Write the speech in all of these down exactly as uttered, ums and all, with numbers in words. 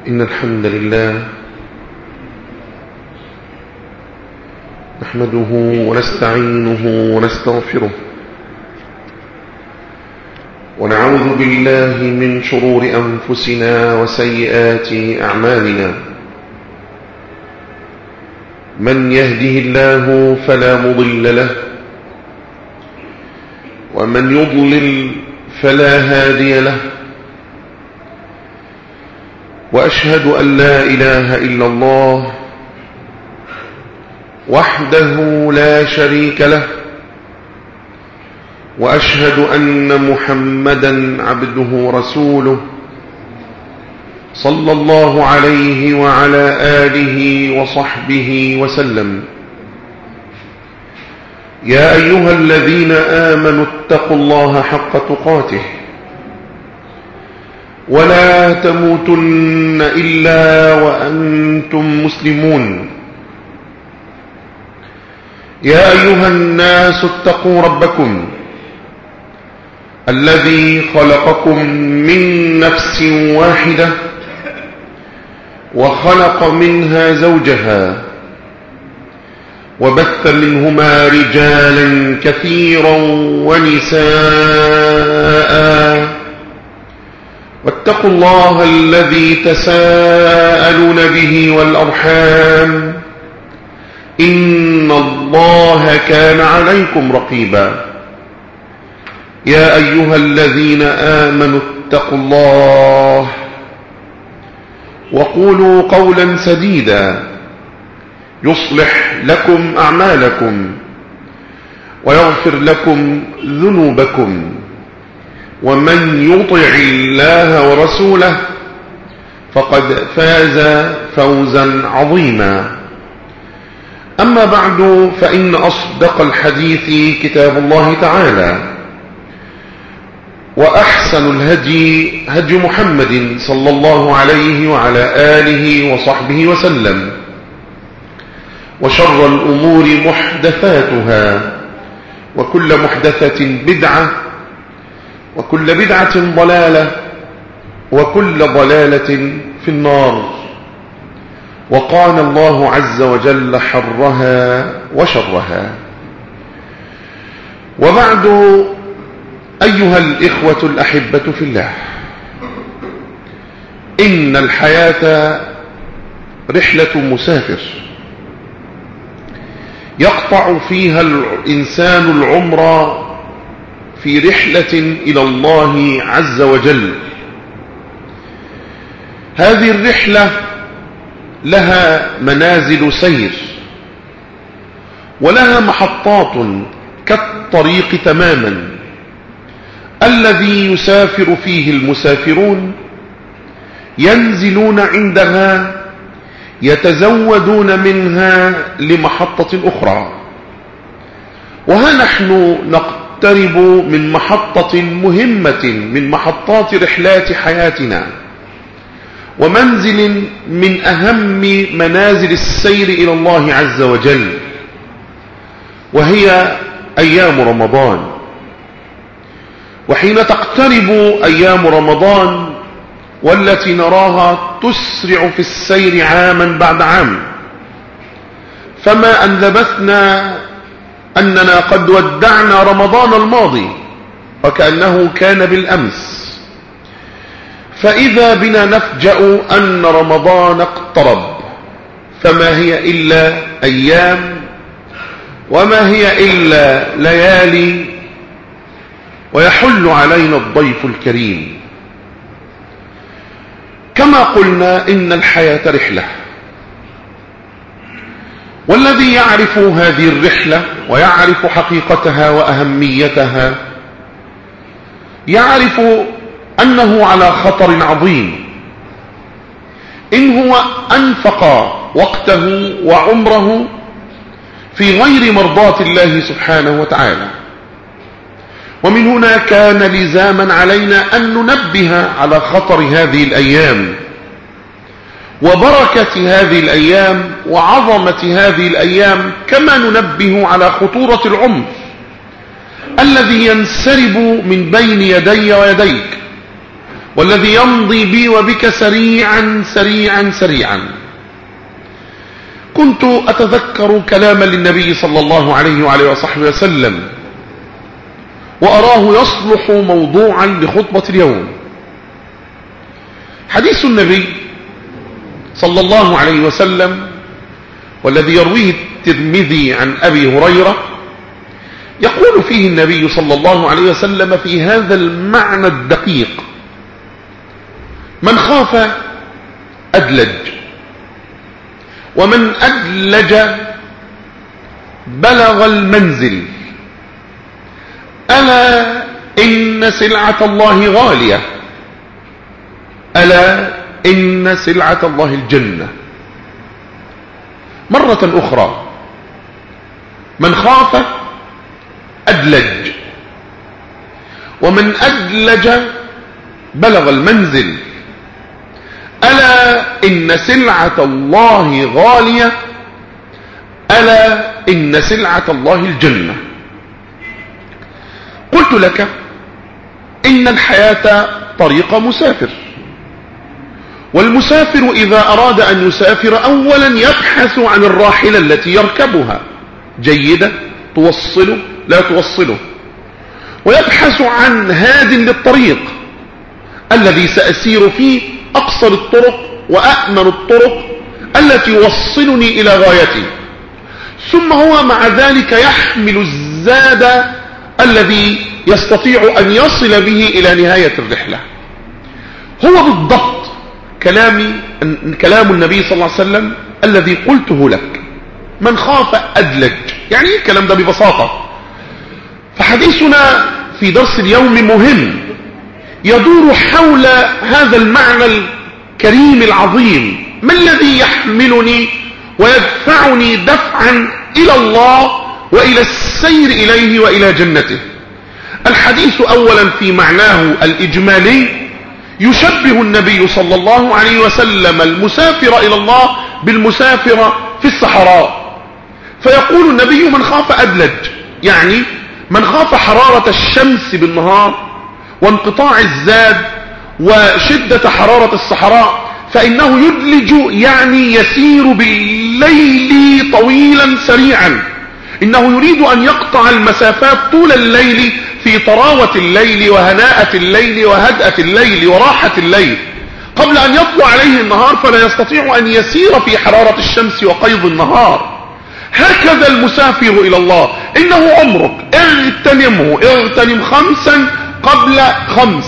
إن الحمد لله نحمده ونستعينه ونستغفره ونعوذ بالله من شرور أنفسنا وسيئات أعمالنا. من يهده الله فلا مضل له ومن يضلل فلا هادي له، وأشهد أن لا إله إلا الله وحده لا شريك له، وأشهد أن محمدا عبده ورسوله صلى الله عليه وعلى آله وصحبه وسلم. يا أيها الذين آمنوا اتقوا الله حق تقاته ولا تموتن إلا وأنتم مسلمون. يا أيها الناس اتقوا ربكم الذي خلقكم من نفس واحدة وخلق منها زوجها وبث منهما رجالا كثيرا ونساء، واتقوا الله الذي تساءلون به والأرحام إن الله كان عليكم رقيبا. يا أيها الذين آمنوا اتقوا الله وقولوا قولا سديدا يصلح لكم أعمالكم ويغفر لكم ذنوبكم، ومن يطع الله ورسوله فقد فاز فوزا عظيما. أما بعد، فإن أصدق الحديث كتاب الله تعالى، وأحسن الهدي هدي محمد صلى الله عليه وعلى آله وصحبه وسلم، وشر الأمور محدثاتها، وكل محدثة بدعة، وكل بدعة ضلالة، وكل ضلالة في النار. وقال الله عز وجل حرها وشرها. وبعد، أيها الإخوة الأحبة في الله، إن الحياة رحلة مسافر يقطع فيها الإنسان العمر في رحلة إلى الله عز وجل. هذه الرحلة لها منازل سير ولها محطات كالطريق تماما. الذي يسافر فيه المسافرون ينزلون عندها يتزودون منها لمحطة أخرى، وها نحن نقترب من محطة مهمة من محطات رحلات حياتنا، ومنزل من أهم منازل السير إلى الله عز وجل، وهي أيام رمضان. وحين تقترب أيام رمضان والتي نراها تسرع في السير عاما بعد عام، فما أن ذبثنا أننا قد ودعنا رمضان الماضي وكأنه كان بالأمس، فإذا بنا نفجأ أن رمضان اقترب. فما هي إلا أيام، وما هي إلا ليالي، ويحل علينا الضيف الكريم. كما قلنا، إن الحياة رحلة، والذي يعرف هذه الرحلة ويعرف حقيقتها وأهميتها يعرف أنه على خطر عظيم إن هو أنفق وقته وعمره في غير مرضاة الله سبحانه وتعالى. ومن هنا كان لزاما علينا أن ننبه على خطر هذه الأيام وبركة هذه الأيام وعظمة هذه الأيام، كما ننبه على خطورة العمر الذي ينسرب من بين يدي ويديك والذي يمضي بي وبك سريعا سريعا سريعا. كنت أتذكر كلاما للنبي صلى الله عليه وعليه وصحبه وسلم وأراه يصلح موضوعا لخطبة اليوم. حديث النبي صلى الله عليه وسلم والذي يرويه الترمذي عن أبي هريرة، يقول فيه النبي صلى الله عليه وسلم في هذا المعنى الدقيق: من خاف أدلج، ومن أدلج بلغ المنزل، ألا إن سلعة الله غالية، ألا إن سلعة الله الجنة. مرة أخرى: من خاف أدلج، ومن أدلج بلغ المنزل، ألا إن سلعة الله غالية، ألا إن سلعة الله الجنة. قلت لك إن الحياة طريق مسافر، والمسافر إذا أراد أن يسافر أولا يبحث عن الراحلة التي يركبها، جيدة توصله لا توصله، ويبحث عن هاد للطريق الذي سأسير فيه أقصر الطرق وأأمن الطرق التي يوصلني إلى غايتي. ثم هو مع ذلك يحمل الزاد الذي يستطيع أن يصل به إلى نهاية الرحلة. هو بالضبط كلامي كلام النبي صلى الله عليه وسلم الذي قلته لك: من خاف أدلج. يعني ايه الكلام ده ببساطة؟ فحديثنا في درس اليوم مهم، يدور حول هذا المعنى الكريم العظيم: ما الذي يحملني ويدفعني دفعا إلى الله وإلى السير إليه وإلى جنته. الحديث أولا في معناه الإجمالي يشبه النبي صلى الله عليه وسلم المسافر إلى الله بالمسافر في الصحراء، فيقول النبي: من خاف أدلج، يعني من خاف حرارة الشمس بالنهار وانقطاع الزاد وشدة حرارة الصحراء فإنه يدلج، يعني يسير بالليل طويلا سريعا. إنه يريد أن يقطع المسافات طول الليل في طراوة الليل وهناءة الليل وهدأة الليل وراحة الليل قبل أن يطلع عليه النهار، فلا يستطيع أن يسير في حرارة الشمس وقيض النهار. هكذا المسافر إلى الله، إنه عمرك، اغتنمه، اغتنم خمسا قبل خمس،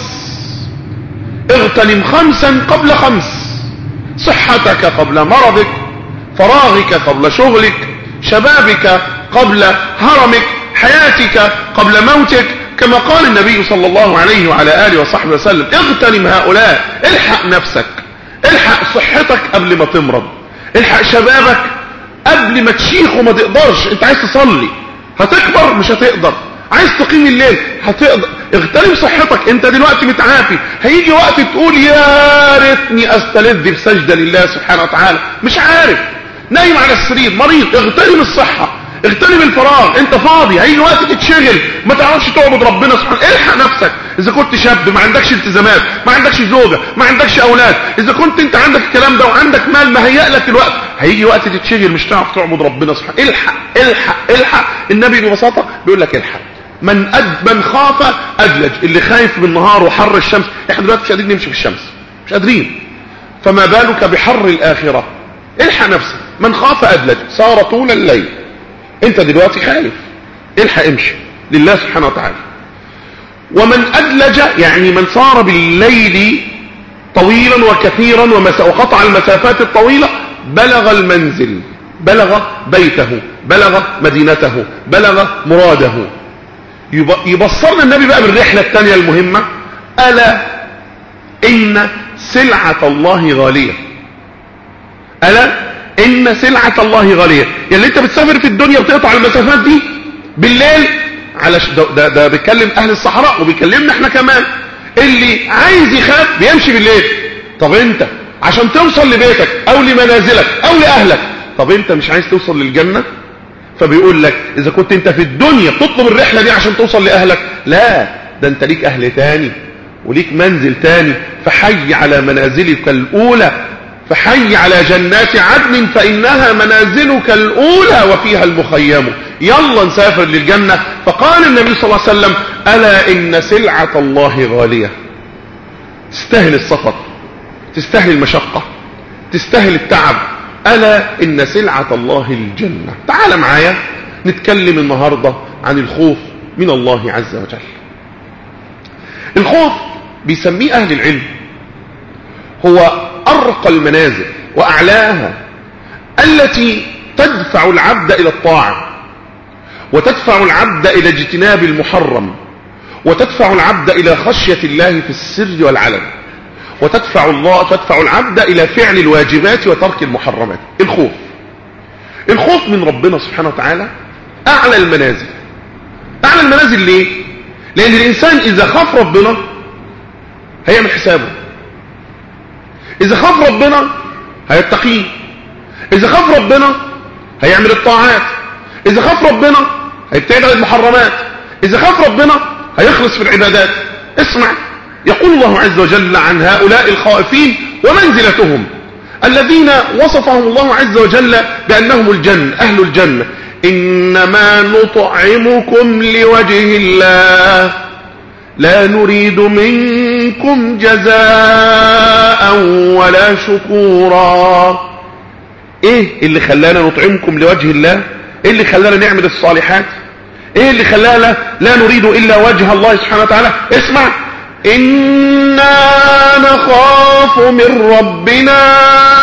اغتنم خمسا قبل خمس: صحتك قبل مرضك، فراغك قبل شغلك، شبابك قبل هرمك، حياتك قبل موتك، كما قال النبي صلى الله عليه وعلى آله وصحبه وسلم: اغتنم هؤلاء. الحق نفسك، الحق صحتك قبل ما تمرض، الحق شبابك قبل ما تشيخ وما تقدرش. انت عايز تصلي هتكبر مش هتقدر، عايز تقيم الليل هتقدر. اغتنم صحتك، انت دلوقتي متعافي، هيجي وقت تقول يا ريتني استلذ بسجدة لله سبحانه وتعالى، مش عارف، نايم على السرير مريض. اغتنم الصحة، اغتنم الفراغ، انت فاضي، هيجي وقت تتشغل ما تعرفش تعبد ربنا سبحانه. الحق نفسك. اذا كنت شاب ما عندكش التزامات، ما عندكش زوجة، ما عندكش اولاد، اذا كنت انت عندك الكلام ده وعندك مال مهيأ لك الوقت، هيجي وقت تتشغل مش تعرف تعبد ربنا سبحانه. الحق الحق الحق. النبي ببساطة بيقول لك الحق. من أد من خاف أدلج، اللي خايف بالنهار وحر الشمس. احنا دلوقتي مش قادرين نمشي في الشمس، مش قادرين، فما بالك بحر الآخرة. الحق نفسك. من خاف أدلج، صار طول الليل. انت دلوقتي خايف، الحق امشي لله سبحانه وتعالى. ومن أدلج يعني من صار بالليل طويلا وكثيرا وقطع المسافات الطويلة، بلغ المنزل، بلغ بيته، بلغ مدينته، بلغ مراده. يبصرنا النبي بقى بالرحلة الثانية المهمة: ألا إن سلعة الله غالية، ألا إن سلعة الله غالية. يعني انت بتسافر في الدنيا وتقطع المسافات دي بالليل، على ش... ده, ده, ده بيكلم أهل الصحراء وبيكلمنا احنا كمان. اللي عايز يخاف بيمشي بالليل. طب انت عشان توصل لبيتك أو لمنازلك أو لأهلك، طب انت مش عايز توصل للجنة؟ فبيقول لك إذا كنت انت في الدنيا تطلب الرحلة دي عشان توصل لأهلك، لا، ده انت ليك أهل تاني وليك منزل تاني، فحي على منازلك الأولى، فحي على جنات عدن فإنها منازلك الأولى وفيها المخيم. يلا نسافر للجنة. فقال النبي صلى الله عليه وسلم: ألا إن سلعة الله غالية. تستاهل السفر، تستاهل المشقة، تستاهل التعب. ألا إن سلعة الله الجنة. تعال معايا نتكلم النهاردة عن الخوف من الله عز وجل. الخوف بيسميه أهل العلم هو أرقى المنازل وأعلاها التي تدفع العبد إلى الطاعة، وتدفع العبد إلى اجتناب المحرم، وتدفع العبد إلى خشية الله في السر والعلن، وتدفع الله تدفع العبد إلى فعل الواجبات وترك المحرمات. الخوف الخوف من ربنا سبحانه وتعالى أعلى المنازل. أعلى المنازل ليه؟ لأن الإنسان إذا خاف ربنا هيعمل حسابه، إذا خاف ربنا هيتقيه، إذا خاف ربنا هيعمل الطاعات، إذا خاف ربنا هيبتعد عن المحرمات، إذا خاف ربنا هيخلص في العبادات. اسمع، يقول الله عز وجل عن هؤلاء الخائفين ومنزلتهم الذين وصفهم الله عز وجل بأنهم الجنة، أهل الجنة: إنما نطعمكم لوجه الله لا نريد منكم جزاء ولا شكورا. ايه اللي خلانا نطعمكم لوجه الله؟ ايه اللي خلانا نعمل الصالحات؟ ايه اللي خلانا لا نريد الا وجه الله سبحانه وتعالى؟ اسمع: إنا نخاف من ربنا.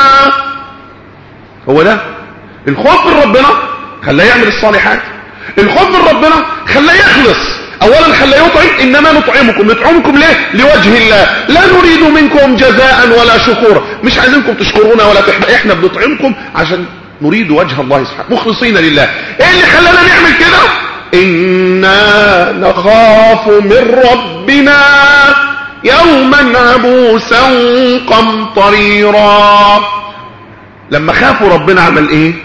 هو ده الخوف من ربنا خلاه يعمل الصالحات. الخوف من ربنا خلاه يخلص. اولا خلاه يطعم: انما نطعمكم. نطعمكم ليه؟ لوجه الله لا نريد منكم جزاء ولا شكورا. مش عايزينكم تشكرونا ولا تحمد، احنا بنطعمكم عشان نريد وجه الله سبحانه مخلصين لله. ايه اللي خلانا نعمل كده؟ إنا نخاف من ربنا يوما عبوسا قمطريرا. لما خافوا ربنا عمل ايه؟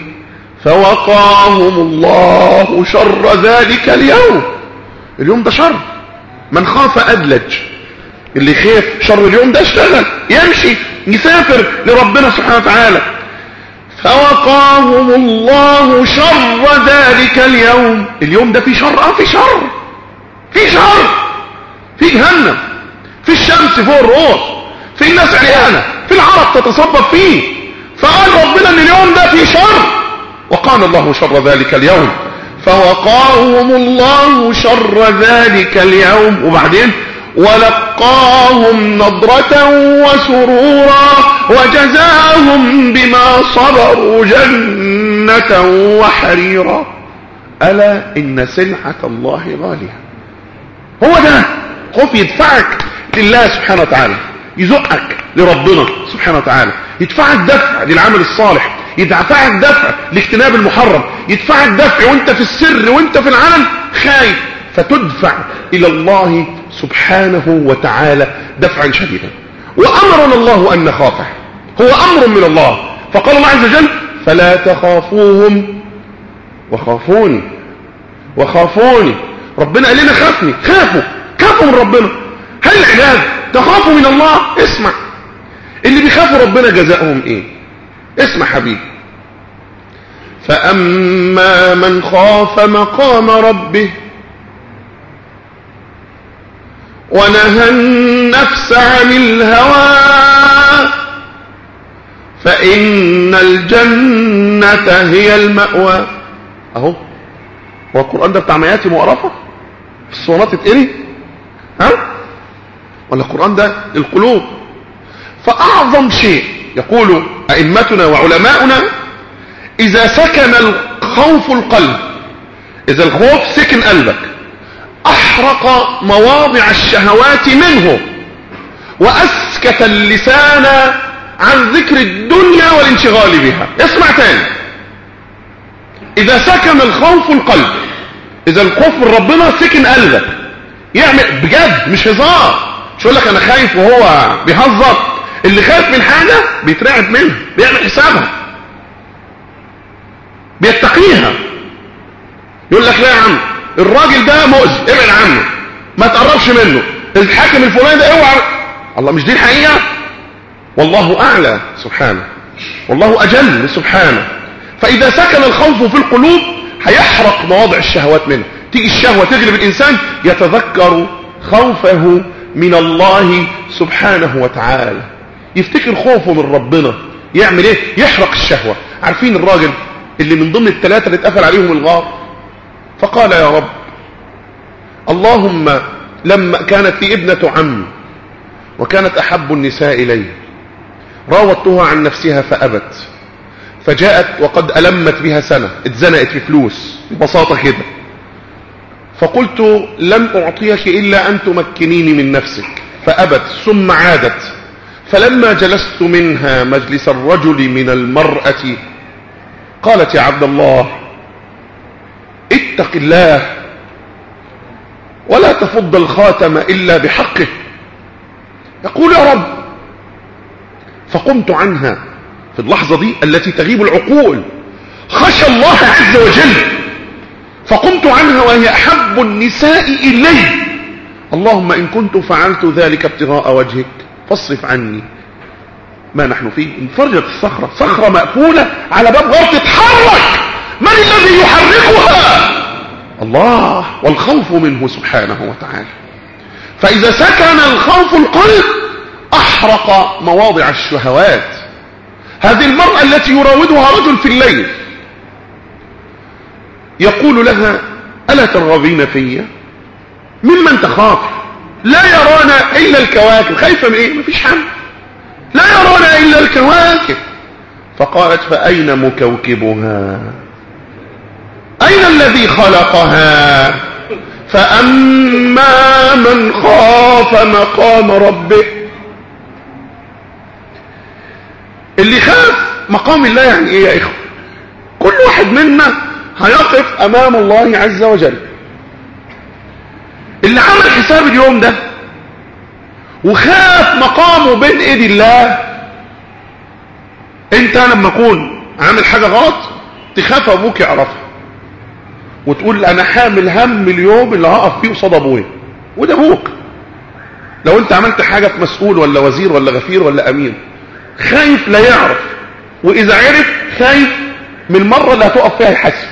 فوقاهم الله شر ذلك اليوم. اليوم ده شر، من خاف أدلج. اللي خاف شر اليوم ده اشتغل، يمشي يسافر لربنا سبحانه وتعالى. فوقاهم الله شر ذلك اليوم. اليوم ده في شر، اه في شر، في شر، في جهنم، في الشمس فوق الرؤوس، في الناس عريانة، في العرب تتصبب فيه. فقال ربنا ان اليوم ده في شر، وقال الله شر ذلك اليوم. فوقاهم الله شر ذلك اليوم. وبعدين ولقاهم نضرة وسرورا وجزاهم بما صبروا جنة وحريرا. ألا إن سلعة الله غالية. هو ده خوف يدفعك لله سبحانه وتعالى، يزقك لربنا سبحانه وتعالى، يدفعك دفع للعمل الصالح، يدفعك دفع لاجتناب المحرم، يدفعك دفع وانت في السر وانت في العلن خايف، فتدفع إلى الله سبحانه وتعالى دفعا شديدا. وأمرنا الله أن نخافه، هو أمر من الله. فقال الله عز وجل: فلا تخافوهم وخافوني وخافوني. ربنا قال لنا خافني، خافوا خافوا من ربنا. هل العباد تخافوا من الله؟ اسمع، اللي بيخافوا ربنا جزاؤهم ايه؟ اسمع حبيبي: فأما من خاف مقام ربه ونهى النفس عن الهوى فإن الجنة هي المأوى. اهو هو القرآن ده بتاع مياتي مقرفة في الصورات تتقري، ها؟ ولا القرآن ده القلوب؟ فأعظم شيء يقول أئمتنا وعلماؤنا: إذا سكن الخوف القلب، إذا الخوف سكن قلبك، أحرق مواضع الشهوات منه، وأسكت اللسان عن ذكر الدنيا والانشغال بها. اسمع تاني: إذا سكن الخوف القلب، إذا الخوف من ربنا سكن قلبك، يعمل بجد مش هزار. مش يقول لك أنا خايف وهو بيهزر. اللي خايف من حاجة بيترعب منها، بيعمل حسابها، بيتقيها. يقول لك لا يا عم الراجل ده مؤذي، ابعد عنه، ما تقربش منه. الحاكم الفلاني ده اوعى. الله مش دي الحقيقة؟ والله اعلى سبحانه، والله اجل سبحانه. فاذا سكن الخوف في القلوب هيحرق مواضع الشهوات منه. تيجي الشهوة تغلب الانسان يتذكر خوفه من الله سبحانه وتعالى، يفتكر خوفه من ربنا، يعمل ايه؟ يحرق الشهوة. عارفين الراجل اللي من ضمن الثلاثة اللي اتقفل عليهم الغار فقال يا رب اللهم لما كانت لي ابنة عم وكانت احب النساء الي، راودتها عن نفسها فابت، فجاءت وقد ألمت بها سنة، اتزنقت في فلوس ببساطة كده، فقلت لن أعطيك إلا أن تمكنيني من نفسك، فأبت ثم عادت، فلما جلست منها مجلس الرجل من المرأة قالت يا عبد الله اتق الله ولا تفض الخاتم إلا بحقه. يقول يا رب، فقمت عنها في اللحظة دي التي تغيب العقول، خشى الله عز وجل، فقمت عنها وهي أحب النساء إلي. اللهم إن كنت فعلت ذلك ابتغاء وجهك فاصرف عني ما نحن فيه. انفرجت الصخرة، صخرة مقفولة على باب غار تتحرك، من الذي يحركها؟ الله، والخوف منه سبحانه وتعالى. فإذا سكن الخوف القلب أحرق مواضع الشهوات. هذه المرأة التي يراودها رجل في الليل يقول لها ألا ترغبين في؟ ممن تخاف؟ لا يرانا إلا الكواكب. خايفة من إيه؟ مفيش حل، لا يرانا إلا الكواكب. فقالت فأين مكوكبها؟ أين الذي خلقها؟ فأما من خاف مقام ربه. اللي خاف مقام الله يعني ايه يا اخوة؟ كل واحد منا هيقف امام الله عز وجل. اللي عمل حساب اليوم ده وخاف مقامه بين ايدي الله، انت لما اكون عامل حاجة غلط تخاف ابوك يعرفها وتقول انا حامل هم اليوم اللي هقف فيه قصاد ابويا، وده ابوك. لو انت عملت حاجة في مسؤول ولا وزير ولا غفير ولا امين، خايف لا يعرف، واذا عرف خايف من المرة اللي هتقف فيها يحاسبك.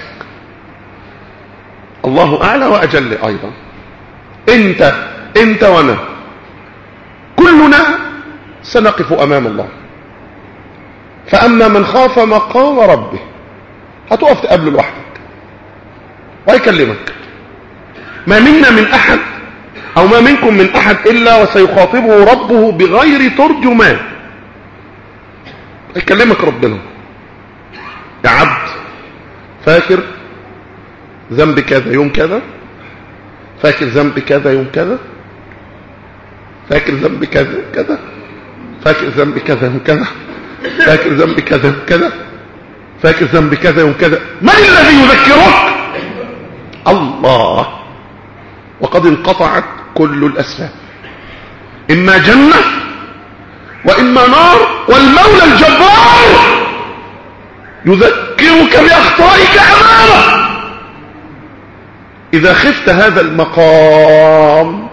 الله اعلى واجل. ايضا انت انت وانا كلنا سنقف امام الله. فاما من خاف مقام ربه، هتقف تقابله لوحدك ويكلمك. ما منا من احد او ما منكم من احد الا وسيخاطبه ربه بغير ترجمان. يكلمك ربنا، يا عبد فاكر ذنب كذا يوم كذا، فاكر ذنب كذا يوم كذا، فاكر ذنب كذا كذا، فاكر ذنب كذا يوم كذا، فاكر ذنب كذا يوم كذا، فاكر ذنب كذا يوم كذا. من الذي يذكرك؟ الله. وقد انقطعت كل الأسباب، إما جنة وإما نار، والمولى الجبار يذكرك بأخطائك أمامه. إذا خفت هذا المقام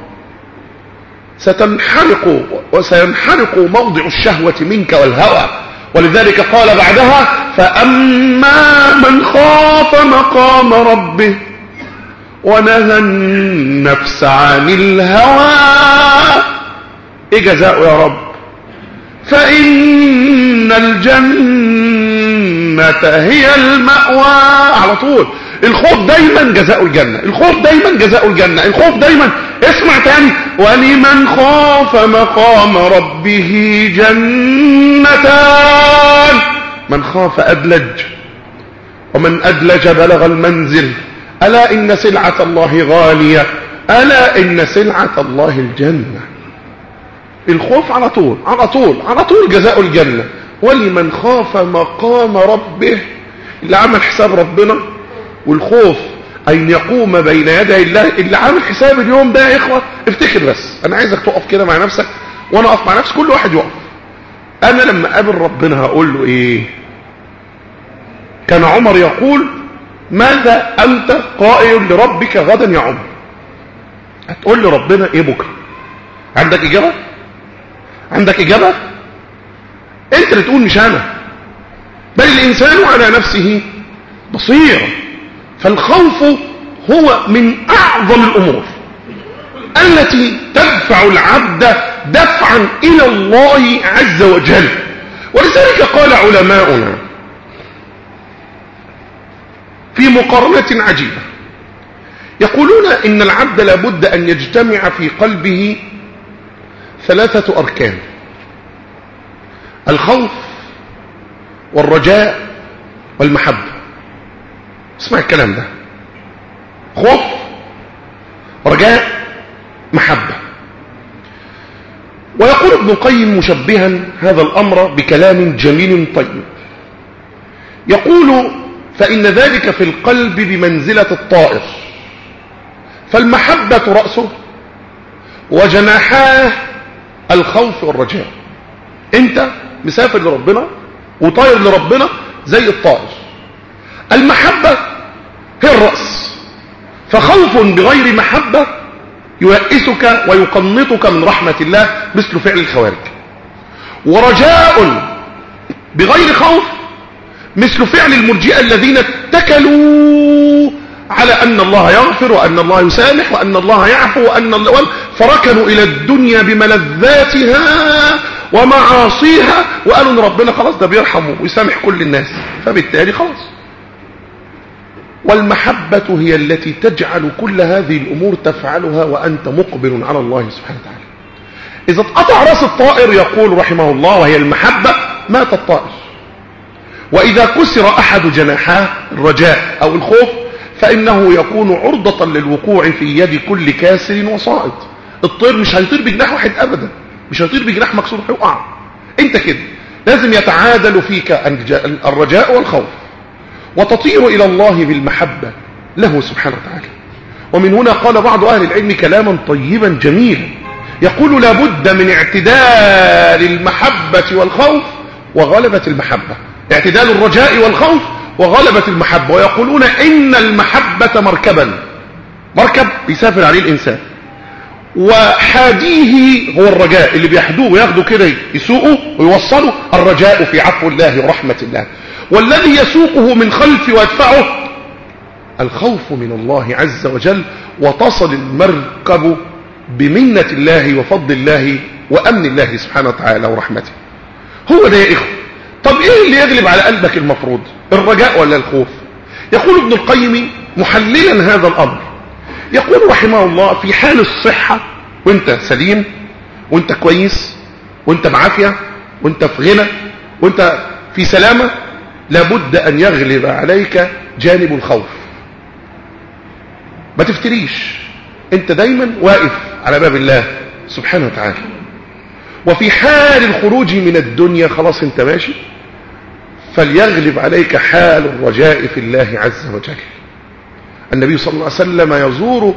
ستنحرق وسينحرق موضع الشهوة منك والهوى. ولذلك قال بعدها فأما من خاف مقام ربه ونهى النفس عن الهوى. ايه جزاؤه يا رب؟ فإن الجنة هي المأوى. على طول الخوف دايما جزاء الجنة، الخوف دايما جزاء الجنة، الخوف دايما. اسمع تاني، ولمن خاف مقام ربه جنتان. من خاف أدلج، ومن أدلج بلغ المنزل. ألا إن سلعة الله غالية، ألا إن سلعة الله الجنة. الخوف على طول على طول على طول جزاء الجنة. ولمن خاف مقام ربه، اللي عمل حساب ربنا والخوف أن يقوم بين يدي الله، اللي عامل حساب اليوم ده يا إخوة افتكر. بس أنا عايزك تقف كده مع نفسك وأنا أقف مع نفسي، كل واحد يقف. أنا لما قابل ربنا هقول له إيه؟ كان عمر يقول ماذا أنت قائل لربك غدا يا عمر؟ هتقول لربنا إيه بكرة؟ عندك إجابة؟ عندك إجابة؟ أنت اللي تقول مش أنا، بل الإنسان على نفسه بصير. فالخوف هو من أعظم الأمور التي تدفع العبد دفعا إلى الله عز وجل. ولذلك قال علماؤنا في مقارنة عجيبة، يقولون إن العبد لابد أن يجتمع في قلبه ثلاثة أركان: الخوف والرجاء والمحبة. اسمع الكلام ده: خوف، رجاء، محبة. ويقول ابن القيم مشبها هذا الأمر بكلام جميل طيب، يقول: فإن ذلك في القلب بمنزلة الطائر، فالمحبة رأسه وجناحاه الخوف والرجاء. انت مسافر لربنا وطائر لربنا زي الطائر. المحبة هي الرأس، فخوف بغير محبة ييئسك ويقنطك من رحمة الله مثل فعل الخوارج، ورجاء بغير خوف مثل فعل المرجئة الذين اتكلوا على أن الله يغفر وأن الله يسامح وأن الله يعفو وأن الله، فركنوا إلى الدنيا بملذاتها ومعاصيها وقالوا ان ربنا خلاص ده بيرحمه ويسامح كل الناس، فبالتالي خلاص. والمحبة هي التي تجعل كل هذه الأمور تفعلها وأنت مقبل على الله سبحانه وتعالى. إذا اتقطع رأس الطائر، يقول رحمه الله، وهي المحبة، مات الطائر. وإذا كسر أحد جناحاه الرجاء أو الخوف فإنه يكون عرضة للوقوع في يد كل كاسر وصائد. الطير مش هيطير بجناح واحد أبدا، مش هيطير بجناح مكسور هيقع. انت كده لازم يتعادل فيك الرجاء والخوف، وتطير إلى الله بالمحبة له سبحانه وتعالى. ومن هنا قال بعض أهل العلم كلاما طيبا جميلا، يقول: لابد من اعتدال المحبة والخوف وغلبة المحبة، اعتدال الرجاء والخوف وغلبة المحبة. ويقولون إن المحبة مركبا، مركب بيسافر عليه الإنسان، وحاديه هو الرجاء اللي بيحدوه وياخده كده يسوقه ويوصله، الرجاء في عفو الله ورحمة الله. والذي يسوقه من خلف ويدفعه الخوف من الله عز وجل، وتصل المركب بمنة الله وفضل الله وأمن الله سبحانه وتعالى ورحمته. هو ده يا إخوة. طب إيه اللي يغلب على قلبك المفروض، الرجاء ولا الخوف؟ يقول ابن القيم محللا هذا الأمر، يقول رحمه الله: في حال الصحة وانت سليم وانت كويس وانت بعافية وانت في غنى وانت في سلامة، لابد أن يغلب عليك جانب الخوف. ما تفتريش، انت دايما واقف على باب الله سبحانه وتعالى. وفي حال الخروج من الدنيا خلاص انت ماشي، فليغلب عليك حال الرجاء في الله عز وجل. النبي صلى الله عليه وسلم يزور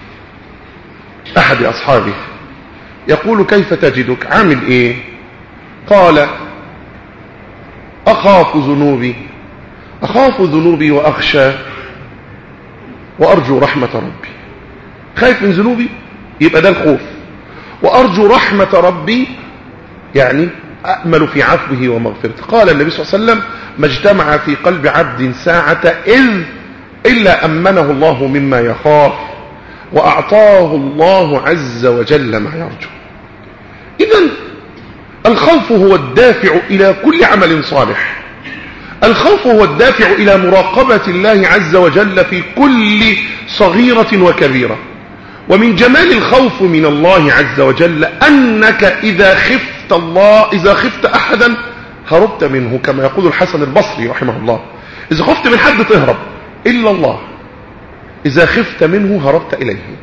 أحد أصحابه يقول: كيف تجدك، عامل إيه؟ قال: أخاف ذنوبي أخاف ذنوبي وأخشى وأرجو رحمة ربي. خايف من ذنوبي يبقى ده الخوف، وأرجو رحمة ربي يعني أأمل في عفوه ومغفرته. قال النبي صلى الله عليه وسلم: ما اجتمع في قلب عبد ساعة إذ إلا أمنه الله مما يخاف وأعطاه الله عز وجل ما يرجو. إذن الخوف هو الدافع إلى كل عمل صالح، الخوف هو الدافع إلى مراقبة الله عز وجل في كل صغيرة وكبيرة. ومن جمال الخوف من الله عز وجل أنك إذا خفت الله إذا خفت أحدا هربت منه، كما يقول الحسن البصري رحمه الله: إذا خفت من حد تهرب إلا الله، إذا خفت منه هربت إليه.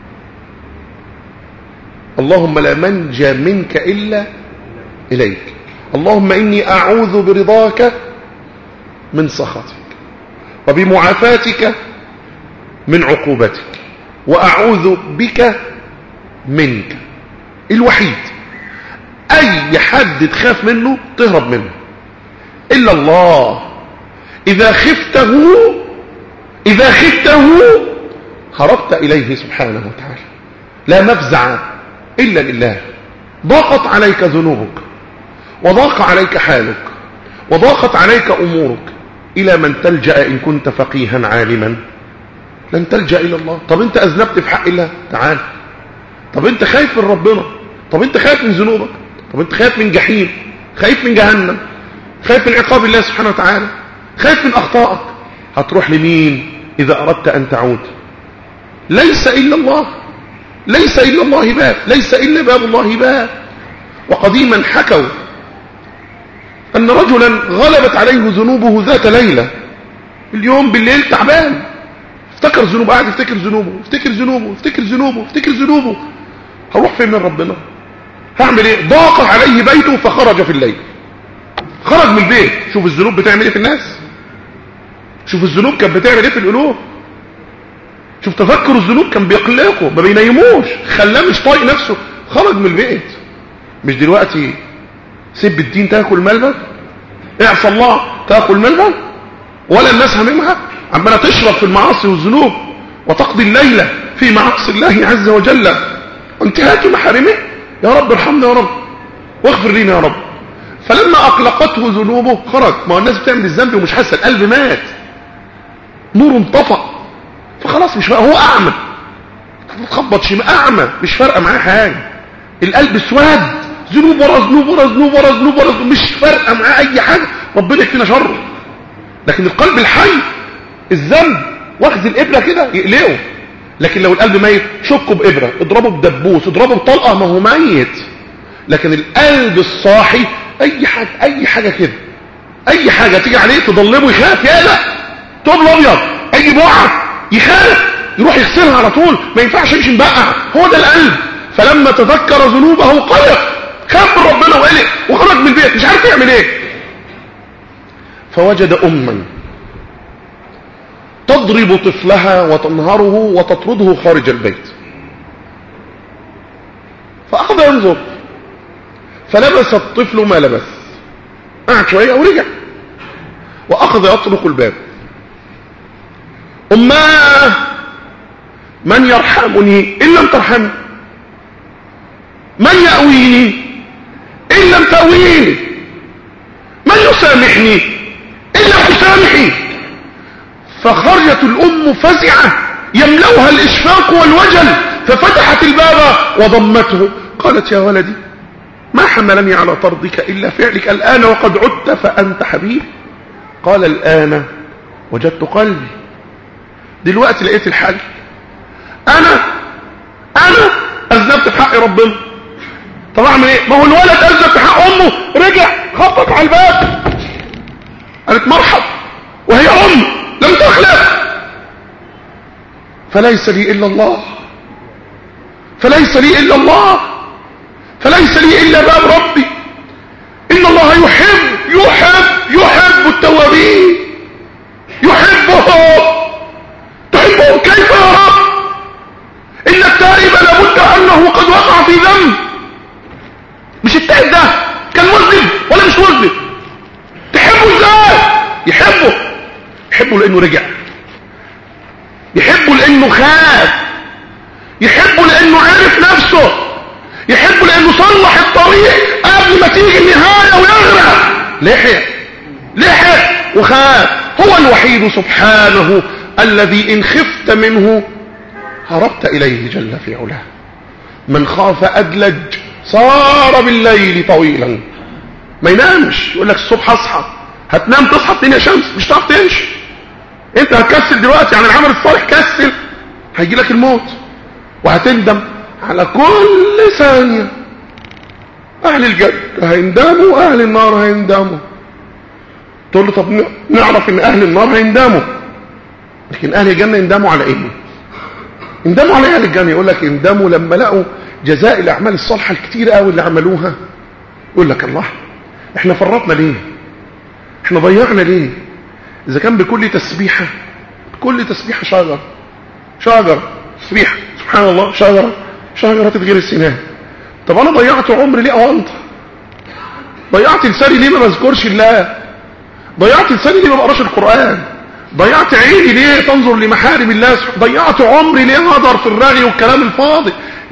اللهم لا منجى منك إلا إليك، اللهم إني أعوذ برضاك من سخطك وبمعافاتك من عقوبتك وأعوذ بك منك. الوحيد أي حد تخاف منه تهرب منه إلا الله. إذا خفته إذا خفته هربت إليه سبحانه وتعالى. لا مفزع إلا لله. ضاقت عليك ذنوبك وضاق عليك حالك وضاقت عليك أمورك، إلى من تلجأ إن كنت فقيها عالما؟ لن تلجأ إلى الله. طب أنت أذنبت في حق الله، تعال. طب أنت خايف من ربنا، طب أنت خايف من ذنوبك، طب أنت خايف من جحيم، خايف من جهنم، خايف من عقاب الله سبحانه وتعالى، خايف من أخطائك، هتروح لمين إذا أردت أن تعود؟ ليس إلا الله، ليس إلا الله باب، ليس إلا باب الله باب. وقديما حكوا أن رجلا غلبت عليه ذنوبه ذات ليلة، اليوم بالليل تعبان، افتكر ذنوبه، قاعد يفتكر ذنوبه، افتكر ذنوبه، افتكر ذنوبه، افتكر ذنوبه. هروح فين من ربنا؟ هعمل ايه؟ ضاق عليه بيته فخرج في الليل. خرج من البيت. شوف الذنوب بتعمل ايه في الناس، شوف الذنوب كانت بتعمل ايه في القلوب، شوف تفكر الذنوب كان بيقلقه، ما بينيموش، خلاه مش طايق نفسه. خرج من البيت. مش دلوقتي سب الدين تاكل ملبن، اعصى الله تاكل ملبن، ولا الناس هممها عماله تشرب في المعاصي والذنوب وتقضي الليله في معاصي الله عز وجل وانتهاك محارمه. يا رب ارحمنا يا رب واغفر لنا يا رب. فلما اقلقته ذنوبه خرج. ما هو الناس بتعمل الذنب ومش حاسه، القلب مات، نوره انطفأ، فخلاص مش بقى هو اعمى، ما تخبطش، اعمى مش فارقه معاه حاجه، القلب اسود، ذنوب ورا ذنوب ورا ذنوب ورا ذنوب ورا ذنوب، مش فارقه معاه اي حاجه، ربنا يكفينا شره. لكن القلب الحي الذنب واخذ الابره كده يقلقه. لكن لو القلب ميت شكه بابره، اضربه بدبوس، اضربه بطلقه، ما هو ميت. لكن القلب الصاحي اي حاجه اي حاجه كده، اي حاجه تيجي عليه تضلمه يخاف، يا لا طب ابيض اي بقعه يخاف، يروح يغسلها على طول، ما ينفعش يمشي مبقع. هو ده القلب. فلما تذكر ذنوبه قلق، خاف من ربنا وقلق وخرج من البيت مش عارف يعمل ايه. فوجد أما تضرب طفلها وتنهره وتطرده خارج البيت، فأخذ ينظر، فلبس الطفل ما لبس، قعد شوية ورجع وأخذ يطرق الباب. أماه من يرحمني إن لم ترحمني، من يأويني إن لم تأويني، من يسامحني إن لم تسامحي. فخرجت الأم فزعة يملأها الإشفاق والوجل، ففتحت الباب وضمته، قالت يا ولدي ما حملني على طردك إلا فعلك الآن وقد عدت فأنت حبيبي. قال الآن وجدت قلبي، دلوقتي لقيت الحل. أنا أنا أذنبت في حق ربنا، طب أعمل إيه؟ ما هو الولد أذنب في حق أمه، رجع خبط على الباب، قالت مرحب، وهي أم لم تخلق. فليس لي إلا الله، فليس لي إلا الله، فليس لي إلا باب ربي. إن الله يحب يحب يحب التوابين، يحبهم. تحبهم كيف يا رب؟ إن التائب لابد أنه قد وقع في ذنب. مش التائب ده كان مذنب ولا مش مذنب، تحبه ازاي؟ يحبه يحبه لأنه رجع، يحبه لأنه خاف، يحبه لأنه عرف نفسه، يحبه لأنه صلح الطريق قبل ما تيجي النهاية ويغرق. لحق لحق وخاف. هو الوحيد سبحانه الذي إن خفت منه هربت إليه جل في علاه. من خاف أدلج، صار بالليل طويلا، ما ينامش، يقول لك الصبح اصحى، هتنام تصحى الدنيا شمس مش هتعرف تمشي. انت هتكسل دلوقتي عن العمل الصالح، كسل هيجي لك الموت وهتندم على كل ثانية. اهل الجنة هيندموا واهل النار هيندموا. تقول له طب نعرف ان اهل النار هيندموا، لكن اهل الجنة يندموا على ايه؟ يندموا على ايه اهل الجنة؟ يقول لك يندموا لما لقوا جزاء الاعمال الصالحة الكتير قوي اللي عملوها. يقول لك الله احنا فرطنا ليه؟ احنا ضيعنا ليه؟ اذا كان بكل تسبيحة، بكل تسبيحة شجرة شجرة تسبيحة سبحان الله، شجرة شجرة تتغير السنان. طب انا ضيعت عمري ليه اونطة؟ ضيعت لساني ليه ما بذكرش الله؟ ضيعت لساني ليه ما بقراش القرآن؟ ضيعت عيني ليه تنظر لمحارم الله؟ ضيعت عمري ليه هدر في الرغي والكلام الفاضي؟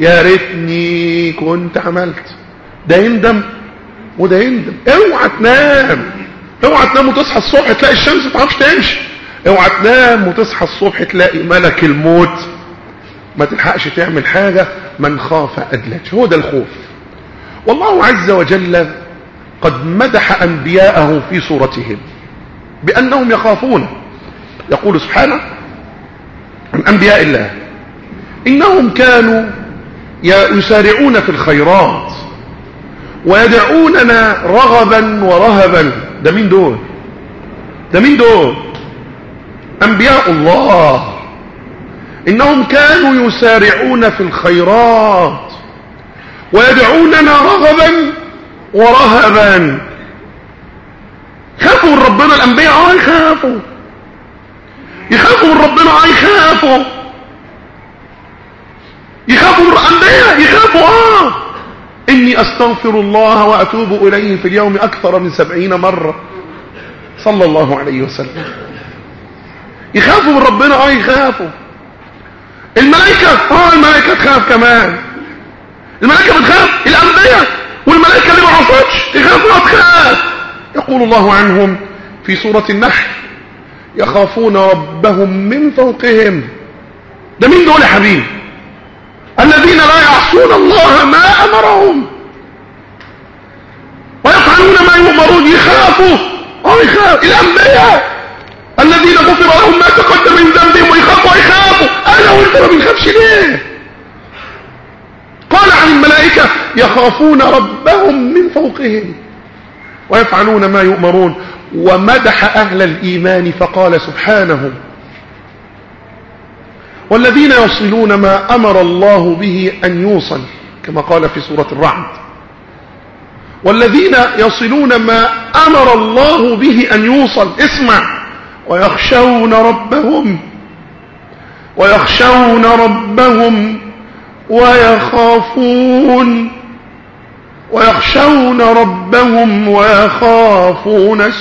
يا ريتني كنت عملت. ده يندم وده يندم. اوعى تنام، اوعى تنام وتصحى الصبح تلاقي الشمس ما تعرفش تمشي، اوعى تنام وتصحى الصبح تلاقي ملك الموت ما تلحقش تعمل حاجة. من خاف أدلج. هو ده الخوف. والله عز وجل قد مدح أنبياءه في سورتهم بأنهم يخافون. يقول سبحانه عن أنبياء الله: إنهم كانوا يسارعون في الخيرات ويدعوننا رغبا ورهبا. ده مين دول؟ ده مين دول؟ أنبياء الله. إنهم كانوا يسارعون في الخيرات ويدعوننا رغبا ورهبا. خافوا من ربنا الأنبياء. اه يخافوا يخافوا من ربنا. اه يخافوا يخافوا من الأنبياء. يخافوا اه إني أستغفر الله وأتوب إليه في اليوم أكثر من سبعين مرة صلى الله عليه وسلم. يخافوا من ربنا. اه يخافوا. الملائكة اه الملائكة تخاف كمان. الملائكة بتخاف. الأنبياء والملائكة اللي ما عصتش تخافوا وتخاف. يقول الله عنهم في سورة النحل: يخافون ربهم من فوقهم. ده مين دول يا حبيبي؟ الذين لا يعصون الله ما أمرهم ويفعلون ما يؤمرون. يخافوا اه يخاف. الأنبياء الذين غفر لهم ما تقدم من ذنبهم ويخافوا يخافوا. أنا وانت ما بنخافش ليه؟ قال عن الملائكة: يخافون ربهم من فوقهم ويفعلون ما يؤمرون. ومدح أهل الإيمان فقال سبحانه: والذين يصلون ما أمر الله به أن يوصل، كما قال في سورة الرعد: والذين يصلون ما أمر الله به أن يوصل. اسمع: ويخشون ربهم ويخشون ربهم ويخافون ويخشون ربهم ويخافون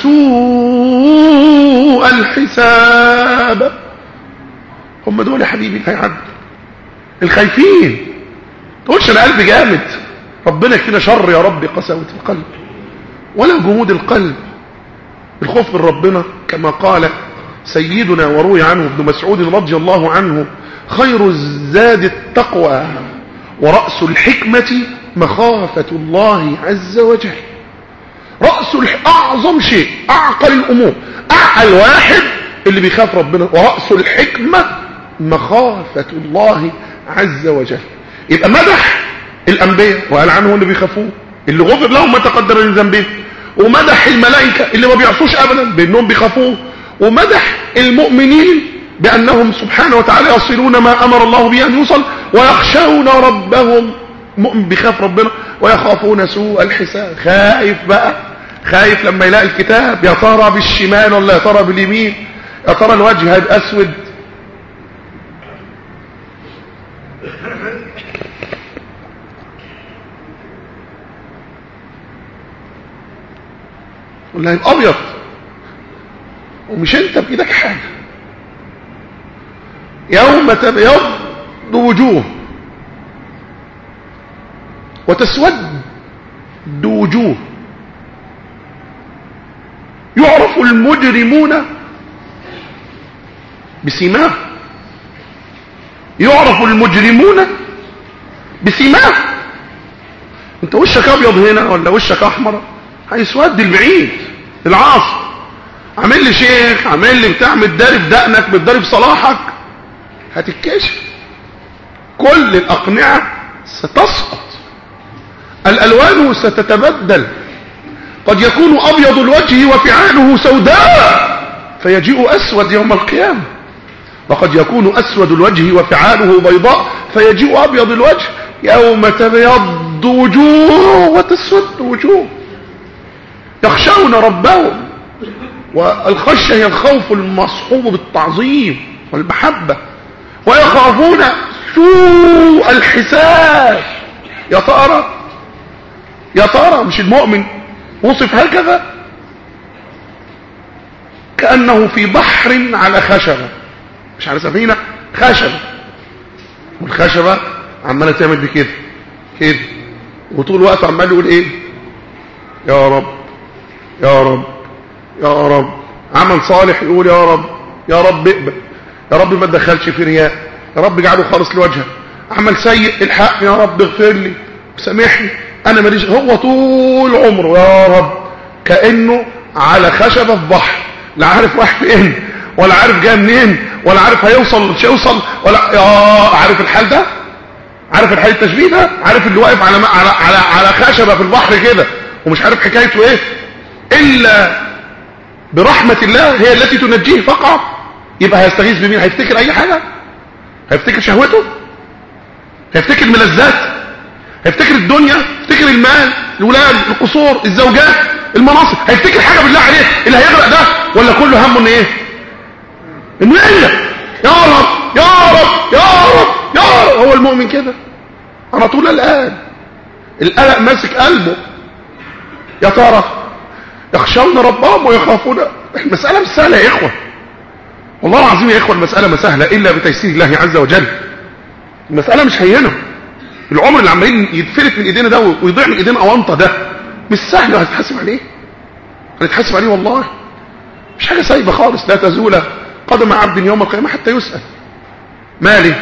سوء الحساب. هم دول يا حبيبي اللي هيعدوا الخايفين. تقولش انا قلبي جامد، ربنا يكفينا شر يا رب قساوة القلب ولا جمود القلب. الخوف من ربنا كما قال سيدنا وروي عنه ابن مسعود رضي الله عنه: خير الزاد التقوى ورأس الحكمة مخافة الله عز وجل. رأس أعظم شيء، أعقل الأمور، أعقل واحد اللي بيخاف ربنا. ورأس الحكمة مخافة الله عز وجل. يبقى مدح الأنبياء وقال عنه اللي بيخافوه اللي غفر لهم ما تقدر من ذنبهم، ومدح الملائكة اللي ما بيعصوش أبدا بأنهم بيخافوه، ومدح المؤمنين بأنهم سبحانه وتعالى يصلون ما أمر الله به أن يوصل ويخشون ربهم. مؤمن بيخاف ربنا ويخافون سوء الحساب. خايف بقى، خايف لما يلاقي الكتاب يا ترى بالشمال ولا يا ترى باليمين، يا ترى الوجه هيبقى أسود ولا هيبقى أبيض. ومش انت بإيدك حاجة. يوم تبيض وجوه وتسود وجوه. يعرف المجرمون بسيماه. يعرف المجرمون بسيماه. انت وشك ابيض هنا ولا وشك احمر هيسود البعيد العاصر. عامل لي شيخ، عامل لي بتاع، متدارب دقنك، متدارب صلاحك، هتتكشف. كل الأقنعة ستسقط، الألوان ستتبدل. قد يكون أبيض الوجه وفعاله سوداء فيجيء أسود يوم القيامة، وقد يكون أسود الوجه وفعاله بيضاء فيجيء أبيض الوجه يوم تبيض وجوه وتسود وجوه. يخشون ربهم، والخشية هي الخوف المصحوب بالتعظيم والمحبة. ويخافون سوء الحساب. يا ترى يا ترى مش المؤمن وصف هكذا كأنه في بحر على خشبة، مش على سفينة، خشبة، والخشبة عماله تعمل بكده كده، وطول الوقت عمال يقول ايه؟ يا رب يا رب يا رب. عمل صالح يقول يا رب يا رب اقبل، يا رب ما تدخلش في رياء، يا رب اجعله خالص لوجهك. عمل سيء الحق يا رب اغفر لي سامحني انا ماليش. هو طول عمره يا رب كانه على خشبه في بحر، لا عارف راح فين ولا عارف جاي منين ولا عارف هيوصل مش هيوصل ولا يا عارف الحال ده، عارف الحال التشبيه ده، عارف اللي واقف على على على, على خشبه في البحر كده ومش عارف حكايته ايه، الا برحمه الله هي التي تنجيه فقط. يبقى هيستغيث بمين؟ هيفتكر اي حاجه؟ هيفتكر شهوته؟ هيفتكر الملذات؟ هيفتكر الدنيا؟ هيفتكر المال، الولاد، القصور، الزوجات، المناصب؟ هيفتكر حاجه بالله عليه اللي هيغرق ده؟ ولا كله همه ان ايه؟ انه يقلق يا رب يا رب يا رب يا رب. هو المؤمن كده على طول قلقان، القلق ماسك قلبه. يا ترى يخشون ربهم ويخافون. المساله مش سهله يا اخوه، والله العظيم يا اخوه المساله ما سهله الا بتيسير الله عز وجل. المساله مش هينه. العمر اللي عمالين يتفلت من ايدينا ده ويضيع من ايدينا اونطه ده مش سهل. هنتحاسب عليه، هنتحاسب عليه والله. مش حاجه سايبه خالص. لا تزول قدم عبد يوم القيامه حتى يسال ماله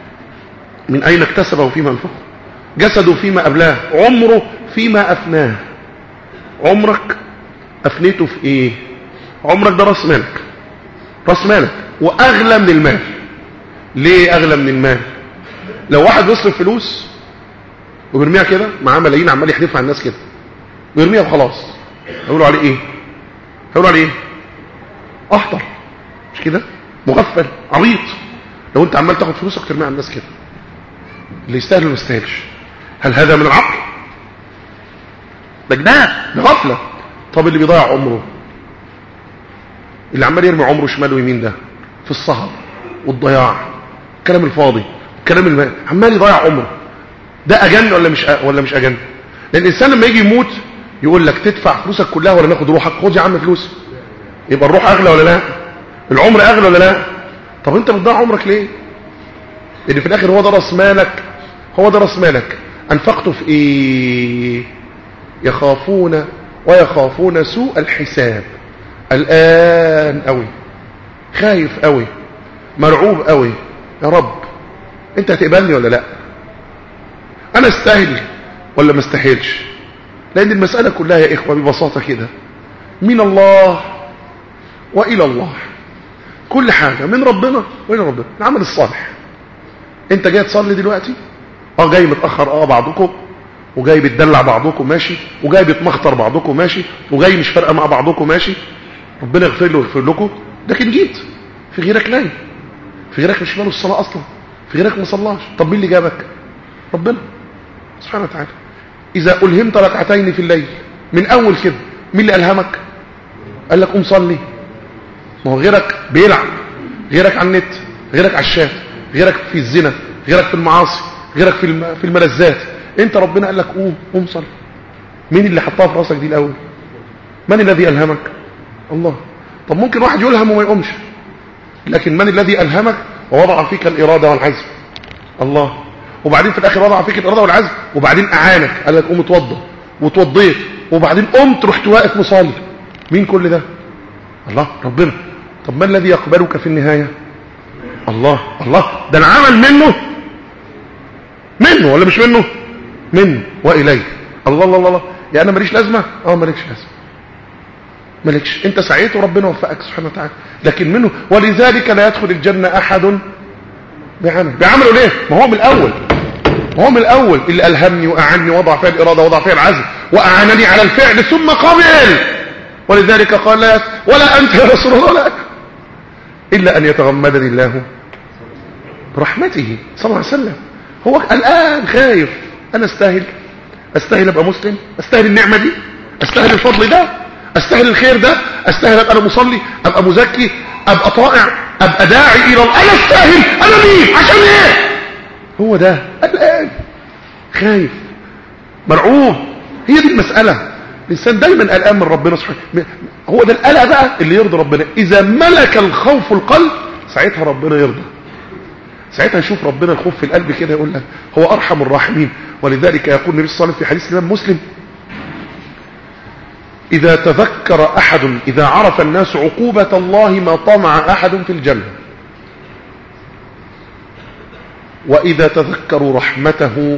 من اين اكتسبه وفيما انفقه، جسده فيما ابلاه، عمره فيما افناه. عمرك افنيته في ايه؟ عمرك ده راس مالك، راس مالك واغلى من المال. ليه اغلى من المال؟ لو واحد بيصرف فلوس وبيرميها كده معاه ملايين عمال يحدفها على الناس كده ويرميها وخلاص، هيقولوا عليه ايه؟ هيقولوا عليه ايه؟ احضر، مش كده؟ مغفل، عبيط. لو انت عمال تاخد فلوسك ترميها على الناس كده، اللي يستاهل وما يستاهلش، هل هذا من العقل؟ ده جنان، ده غفله. طب اللي بيضيع عمره، اللي عمال يرمي عمره شمال ويمين ده في السهر والضياع، الكلام الفاضي، الكلام الم... عمال يضيع عمره، ده اجن ولا مش أ... ولا مش اجن؟ لان الانسان لما يجي يموت يقول لك تدفع فلوسك كلها ولا ناخد روحك؟ خد يا عم فلوس. يبقى الروح اغلى ولا لا؟ العمر اغلى ولا لا؟ طب انت بتضيع عمرك ليه؟ لان في الاخر هو ده راس مالك، هو ده راس مالك. انفقته في ايه؟ يخافون ويخافون سوء الحساب. الآن قوي، خايف قوي، مرعوب قوي. يا رب انت هتقبلني ولا لا؟ انا استاهل ولا ما استاهلش؟ لان المسألة كلها يا اخوة ببساطة كده من الله والى الله. كل حاجة من ربنا والى ربنا. العمل الصالح، انت جاي تصلي دلوقتي، اه جاي متأخر اه بعضكم، وجاي بتدلع بعضكم ماشي، وجاي بتمخطر بعضكم ماشي، وجاي مش فارقه مع بعضكم ماشي، ربنا يغفر له ويغفر لكم. لكن جيت في غيرك نايم، في غيرك مش ماله الصلاه اصلا، في غيرك ما صلاش. طب مين اللي جابك؟ ربنا سبحانه وتعالى. اذا الهمت ركعتين في الليل من اول كده، مين اللي الهمك؟ قال لك قوم صلي. ما هو غيرك بيلعب، غيرك على النت، غيرك على الشات، غيرك في الزنا، غيرك في المعاصي، غيرك في في الملذات. انت ربنا قال لك قوم قوم صلي. مين اللي حطها في راسك دي الاول؟ من الذي الهمك؟ الله. طب ممكن واحد يلهم وما يقومش، لكن من الذي الهمك ووضع فيك الاراده والعزم؟ الله. وبعدين في الاخر وضع فيك الاراده والعزم وبعدين اعانك، قال لك قوم اتوضى وتوضيت وبعدين قمت رحت واقف مصلي. مين كل ده؟ الله، ربنا. طب ما الذي يقبلك في النهايه؟ الله. الله، ده العمل منه منه ولا مش منه؟ منه واليه. الله الله الله. يعني انا ماليش لازمه؟ اه مالكش لازمه، مالكش. انت سعيت وربنا وفقك سبحانه وتعالى، لكن منه. ولذلك لا يدخل الجنه احد بعمل. بعمله ليه؟ ما هو من الاول، ما هو من الاول اللي الهمني واعني ووضع فيها الاراده ووضع فيها العزم واعانني على الفعل ثم قبل. ولذلك قال لا ولا انت يا رسول الله لا الا ان يتغمدني الله برحمته صلى الله عليه وسلم. هو الان خايف، انا استاهل؟ استاهل ابقى مسلم؟ استاهل النعمه دي؟ استاهل الفضل ده؟ استاهل الخير ده؟ استاهل ابقى انا مصلي، ابقى مزكي، ابقى طائع، ابقى داعي الى الله؟ انا استاهل؟ انا مين؟ عشان ايه؟ هو ده الان خايف مرعوب. هي دي المساله. الانسان دايما قلقان من ربنا سبحانه. هو ده القلق بقى اللي يرضي ربنا. اذا ملك الخوف القلب ساعتها ربنا يرضى. ساعتها يشوف ربنا الخوف في القلب كده يقول لك هو ارحم الراحمين. ولذلك يقول النبي صلى الله عليه وسلم في حديث الإمام مسلم: إذا تذكر أحد إذا عرف الناس عقوبة الله ما طمع أحد في الجنة، وإذا تذكروا رحمته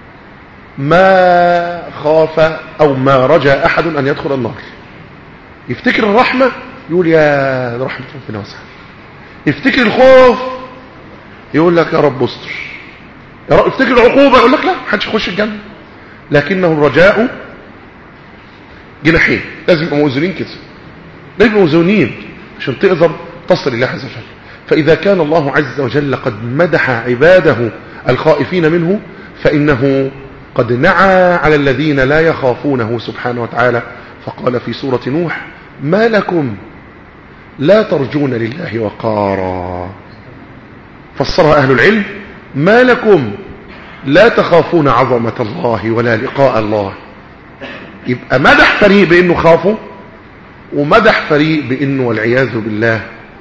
ما خاف أو ما رجا أحد أن يدخل النار. يفتكر الرحمة يقول يا رحمة ربنا واسعة، يفتكر الخوف يقول لك يا رب استر، يا رب يفتكر العقوبة يقول لك لا محدش يخش الجنة. لكنه الرجاء جناحين، لازم يبقوا موزونين كده، لازم يبقوا موزونين عشان تقدر تصل إلى عز وجل. فإذا كان الله عز وجل قد مدح عباده الخائفين منه فإنه قد نعى على الذين لا يخافونه سبحانه وتعالى، فقال في سورة نوح: ما لكم لا ترجون لله وقارا. فسرها أهل العلم: ما لكم لا تخافون عظمة الله ولا لقاء الله. يبقى مدح فريق بأنه خافوا، ومدح فريق بأنه والعياذ بالله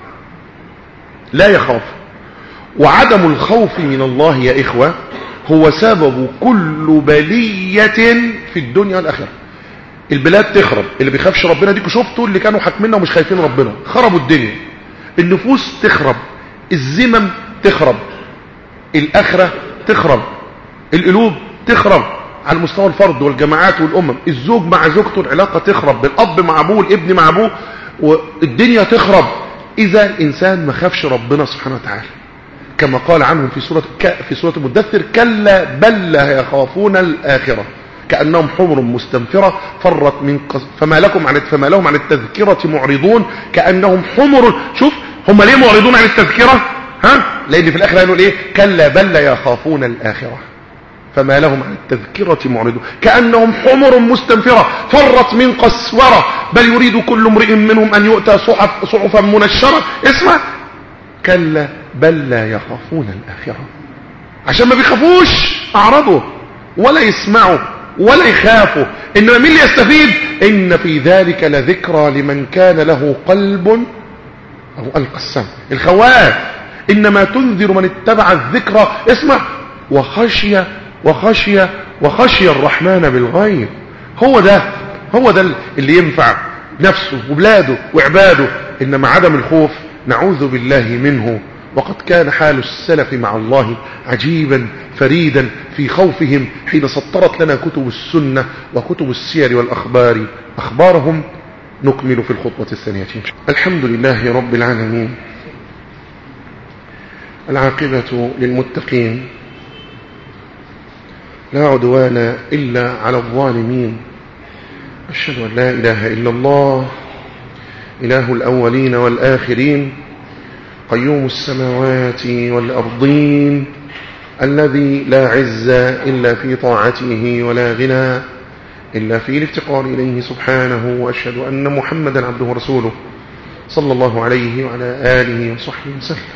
لا يخاف. وعدم الخوف من الله يا إخوة هو سبب كل بلية في الدنيا والآخرة. البلاد تخرب، اللي بيخافش ربنا ديكوا شفتوا اللي كانوا حاكميننا ومش خايفين ربنا خربوا الدنيا. النفوس تخرب، الزمم تخرب، الآخرة تخرب، القلوب تخرب على مستوى الفرد والجماعات والأمم، الزوج مع زوجته العلاقة تخرب، بالأب مع أبوه، الابن مع أبوه، والدنيا تخرب إذا الإنسان ما خافش ربنا سبحانه وتعالى. كما قال عنهم في سورة في سورة المدثر: كلا بل لا يخافون الآخرة كأنهم حمر مستنفرة فرت من قص... فما لكم عن فما لهم عن التذكرة معرضون كأنهم حمر. شوف هم ليه معرضون عن التذكرة؟ ها؟ لأن في الآخرة قالوا إيه؟ كلا بل لا يخافون الآخرة فما لهم عن التذكرة معرضون كأنهم حمر مستنفرة فرت من قسورة بل يريد كل امرئ منهم أن يؤتى صحف صحفا منشرة. اسمع: كلا بل لا يخافون الآخرة. عشان ما بيخافوش أعرضوا ولا يسمعوا ولا يخافوا. إنما مين اللي يستفيد؟ إن في ذلك لذكرى لمن كان له قلب أو ألقى السمع. الخواف إنما تنذر من اتبع الذكرى. اسمع: وخشي وخشي وخشي الرحمن بالغيب. هو ده هو ده اللي ينفع نفسه وبلاده وعباده. إنما عدم الخوف نعوذ بالله منه. وقد كان حال السلف مع الله عجيبا فريدا في خوفهم حين سطرت لنا كتب السنة وكتب السير والأخبار أخبارهم. نكمل في الخطوة الثانية. الحمد لله رب العالمين، العاقبة للمتقين، لا عدوان إلا على الظالمين. أشهد أن لا إله إلا الله إله الأولين والآخرين، قيوم السماوات والأرضين، الذي لا عز إلا في طاعته ولا غنى إلا في الافتقار إليه سبحانه. وأشهد أن محمدا عبده ورسوله صلى الله عليه وعلى آله وصحبه وسلم.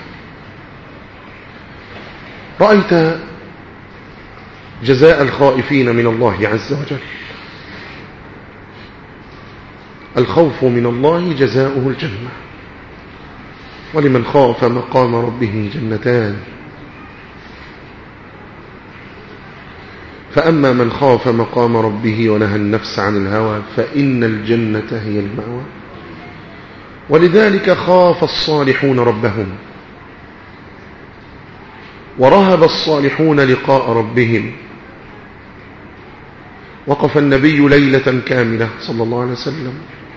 رأيت جزاء الخائفين من الله عز وجل. الخوف من الله جزاؤه الجنة، ولمن خاف مقام ربه جنتان. فأما من خاف مقام ربه ونهى النفس عن الهوى فإن الجنة هي المأوى. ولذلك خاف الصالحون ربهم، ورهب الصالحون لقاء ربهم. وقف النبي ليلة كاملة صلى الله عليه وسلم: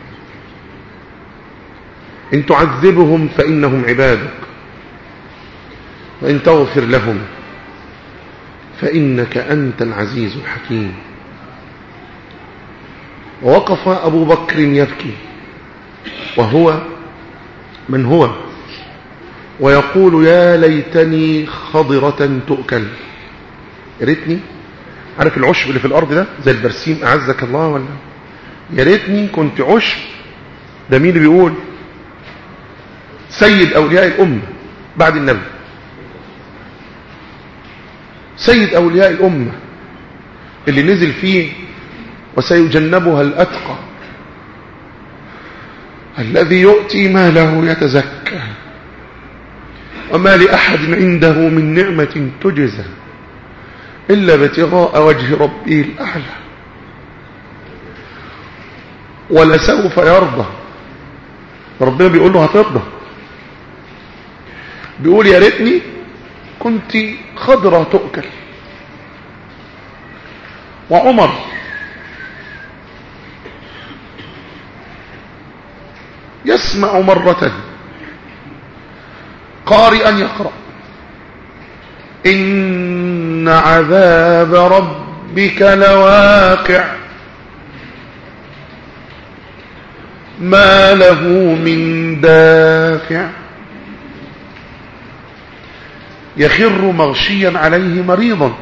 إن تعذبهم فإنهم عبادك، وإن تغفر لهم فإنك أنت العزيز الحكيم. ووقف أبو بكر يبكي، وهو من هو، ويقول: يا ليتني خضرة تؤكل. يا ريتني، عارف العشب اللي في الأرض ده زي البرسيم أعزك الله، ولا يا ريتني كنت عشب. ده مين اللي بيقول؟ سيد أولياء الأمة بعد النبي، سيد أولياء الأمة اللي نزل فيه: وسيجنبها الأتقى الذي يؤتي ماله يتزكى. وما لأحد عنده من نعمة تجزى إلا ابتغاء وجه ربه الأعلى ولسوف يرضى. ربنا بيقول له هترضى، بيقول يا ريتني كنت خضرة تؤكل. وعمر يسمع مرة قارئا يقرأ إن عذاب ربك لواقع ما له من دافع يخر مغشيا عليه مريضا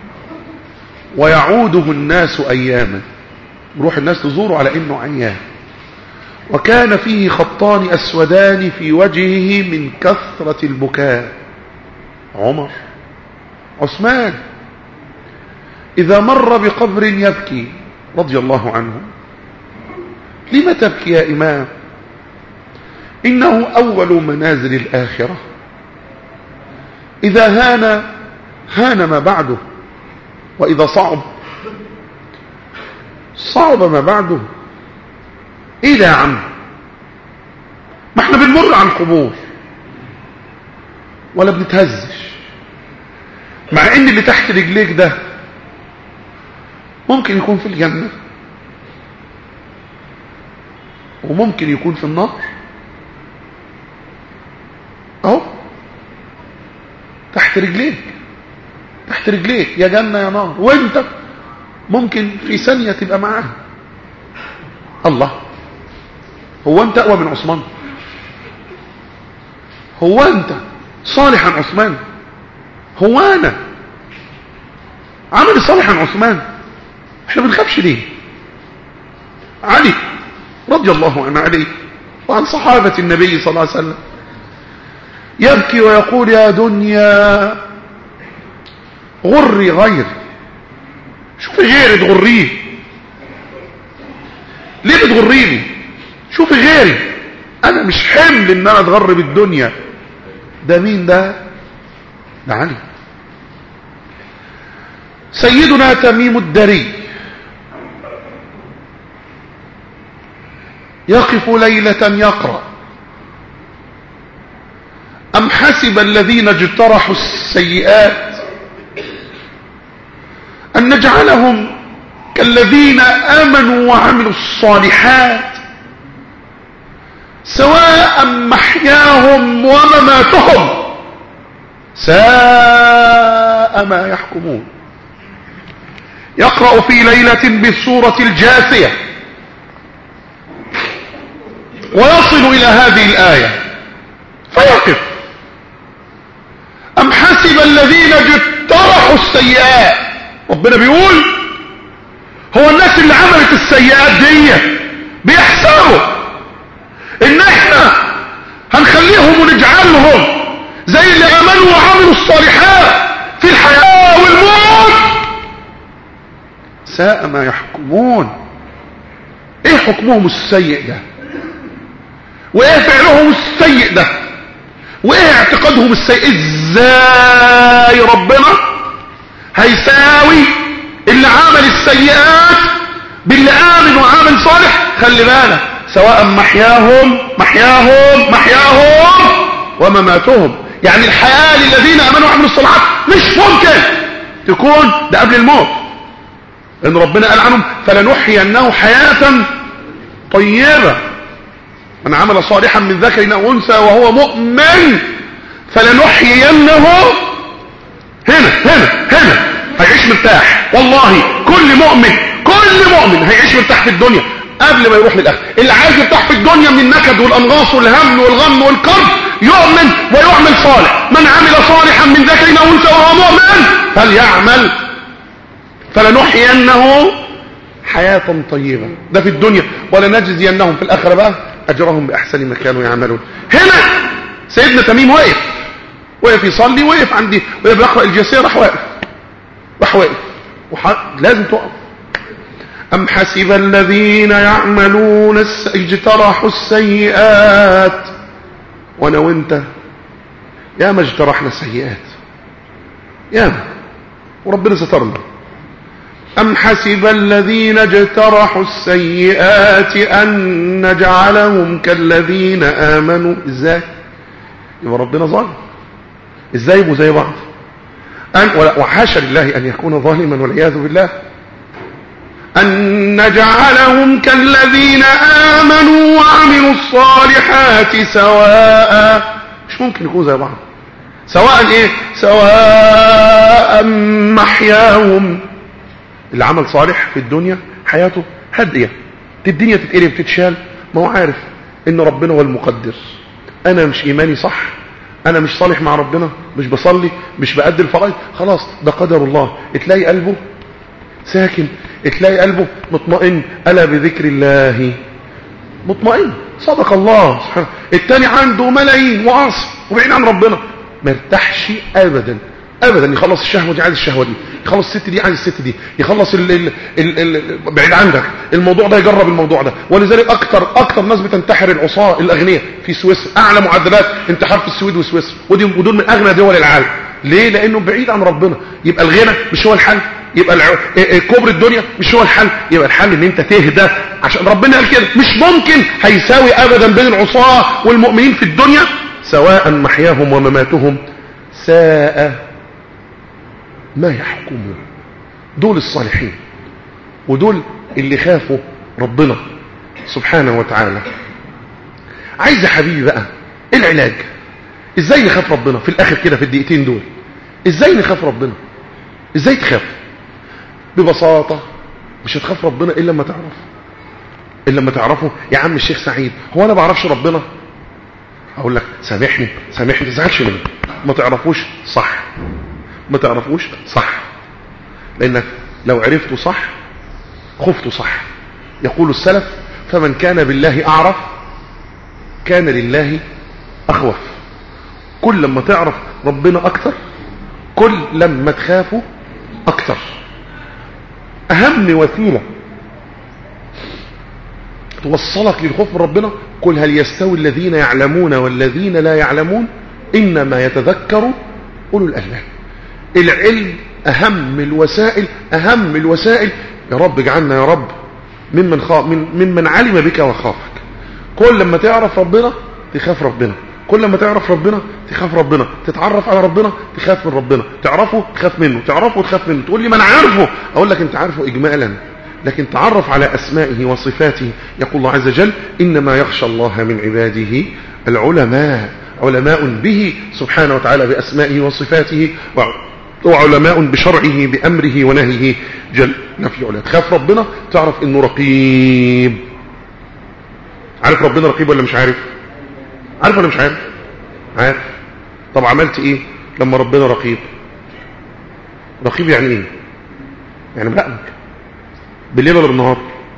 ويعوده الناس أياما، يروح الناس تزوره على إنه عيان، وكان فيه خطان أسودان في وجهه من كثرة البكاء. عمر، عثمان إذا مر بقبر يبكي رضي الله عنه. لم تبكي يا إمام؟ إنه أول منازل الآخرة، إذا هان هان ما بعده، وإذا صعب صعب ما بعده. إيه ده يا عم؟ ما احنا بنمر عن قبور ولا بنتهزش، مع ان اللي تحت رجليك ده ممكن يكون في الجنة وممكن يكون في النار. اهو تحت رجليك، تحت رجليك يا جنة يا نار، وانت ممكن في ثانية تبقى معاه. الله، هو انت اقوى من عثمان؟ هو انت صالح عن عثمان؟ هو انا عمل صالح عن عثمان؟ احنا بنخافش ليه؟ علي رضي الله عنه، علي وعن صحابة النبي صلى الله عليه وسلم، يبكي ويقول يا دنيا غري غيري. شوفي غيري تغريه، ليه بتغريني؟ شوفي غيري، انا مش حمل ان انا اتغر بالدنيا. ده مين ده؟ ده علي. سيدنا تميم الدري يقف ليلة يقرأ أم حسب الذين اجترحوا السيئات أن نجعلهم كالذين آمنوا وعملوا الصالحات سواء محياهم ومماتهم ساء ما يحكمون. يقرأ في ليلة بسورة الجاثية ويصل إلى هذه الآية فيقف أم حسب الذين اجترحوا السيئات. ربنا بيقول هو الناس اللي عملت السيئات دي بيحسبوا ان احنا هنخليهم ونجعلهم زي اللي امنوا وعملوا الصالحات في الحياة والموت؟ ساء ما يحكمون. ايه حكمهم السيء ده؟ وايه فعلهم السيء ده؟ وايه اعتقادهم السيء؟ ازاي ربنا هيساوي اللي عمل السيئات باللي آمن وعمل صالح؟ خلي بالك، سواء محياهم محياهم محياهم ومماتهم. يعني الحياة للذين آمنوا وعملوا الصالحات مش ممكن تكون ده قبل الموت، لأن ربنا قال عنهم فلنحيينه حياة طيبة من عمل صالحا من ذكر أو أنثى وهو مؤمن فلنحيينه هنا هنا هنا هيعيش مرتاح. والله كل مؤمن كل مؤمن هيعيش مرتاح في الدنيا قبل ما يروح للآخرة. اللي عايز يرتاح في الدنيا من النكد والأنغاص والهم والغم والكرب يؤمن ويعمل صالح. من عمل صالحا من ذكر أو أنثى وهو مؤمن فليعمل فلنحيينه حياة طيبة. ده في الدنيا، ولنجزينهم في الآخرة بقى أجرهم بأحسن ما كانوا يعملون. هنا سيدنا تميم وقف وقف يصلي، وقف عندي وقف يقرأ الجاثية، راح واقف راح واقف وح... لازم تقف. أم حسب الذين يعملون الس... اجترحوا السيئات. وانا وانت يا ما اجترحنا السيئات يا ما وربنا سترنا. أم حسب الذين اجترحوا السيئات أن نجعلهم كالذين آمنوا. ازاي يبقى ربنا ظالم؟ ازاي يبقوا زي بعض؟ أن وحاشا لله أن يكون ظالما والعياذ بالله. أن نجعلهم كالذين آمنوا وعملوا الصالحات سواء. مش ممكن يكونوا زي بعض. سواء ايه؟ سواء محياهم. اللي عمل صالح في الدنيا حياته هادية، الدنيا تتقلب تتشال، ما هو عارف ان ربنا هو المقدر. انا مش ايماني صح، انا مش صالح مع ربنا، مش بصلي، مش بأدي الفرائض، خلاص ده قدر الله. تلاقي قلبه ساكن، تلاقي قلبه مطمئن. ألا بذكر الله مطمئن. صدق الله سبحانه. التاني عنده ملايين وعاصي وبعيد عن ربنا، ما ارتاحش ابدا ابدا. يخلص الشهوه دي عايز الشهوه دي، يخلص الست دي عايز الست دي، يخلص ال ال ال ال بعيد عنك الموضوع ده، يجرب الموضوع ده. ولذلك اكتر اكتر ناس بتنتحر العصاه الاغنياء في سويسرا. اعلى معدلات انتحار في السويد وسويسرا، ودي ودول من اغنى دول العالم. ليه؟ لانه بعيد عن ربنا. يبقى الغنى مش هو الحل، يبقى كبر الدنيا مش هو الحل، يبقى الحل ان انت تهدى. عشان ربنا قال كده مش ممكن هيساوي ابدا بين العصاه والمؤمنين في الدنيا. سواء محياهم ومماتهم ساء ما يحكمون. دول الصالحين، ودول اللي خافوا ربنا سبحانه وتعالى. عايز يا حبيبي بقى ايه العلاج؟ ازاي نخاف ربنا في الاخر كده في الدقيقتين دول؟ ازاي نخاف ربنا؟ ازاي تخاف؟ ببساطة مش هتخاف ربنا الا لما تعرف، الا لما تعرفه. يا عم الشيخ سعيد هو انا بعرفش ربنا؟ اقول لك سامحني سامحني، ما تزعلش مني. ما تعرفوش صح، ما تعرفوش صح، لانك لو عرفته صح خفته صح. يقول السلف فمن كان بالله اعرف كان لله اخوف. كل لما تعرف ربنا اكتر كل لما تخافه اكتر. اهم وسيلة توصلك للخوف من ربنا قل هل يستوي الذين يعلمون والذين لا يعلمون انما يتذكر اولو الالباب. العلم اهم الوسائل، اهم الوسائل. يا رب اجعلنا يا رب ممن خاف من ممن علم بك وخافك. كل لما تعرف ربنا تخاف ربنا، كل ما تعرف ربنا تخاف ربنا، تتعرف على ربنا تخاف من ربنا، تعرفه تخاف منه، تعرفه تخاف منه. تقول لي ما انا عارفه، اقول لك انت عارفه اجمالا، لكن تعرف على اسمائه وصفاته. يقول الله عز وجل انما يخشى الله من عباده العلماء. علماء به سبحانه وتعالى باسمائه وصفاته، وعلماء بشرعه بامره ونهيه جل في علاه. تخاف ربنا تعرف انه رقيب. عارف ربنا رقيب ولا مش عارف؟ عارف ولا مش عارف؟ عارف. طب عملت ايه لما ربنا رقيب؟ رقيب يعني ايه؟ يعني مراقبك بالليل ولا بالنهار؟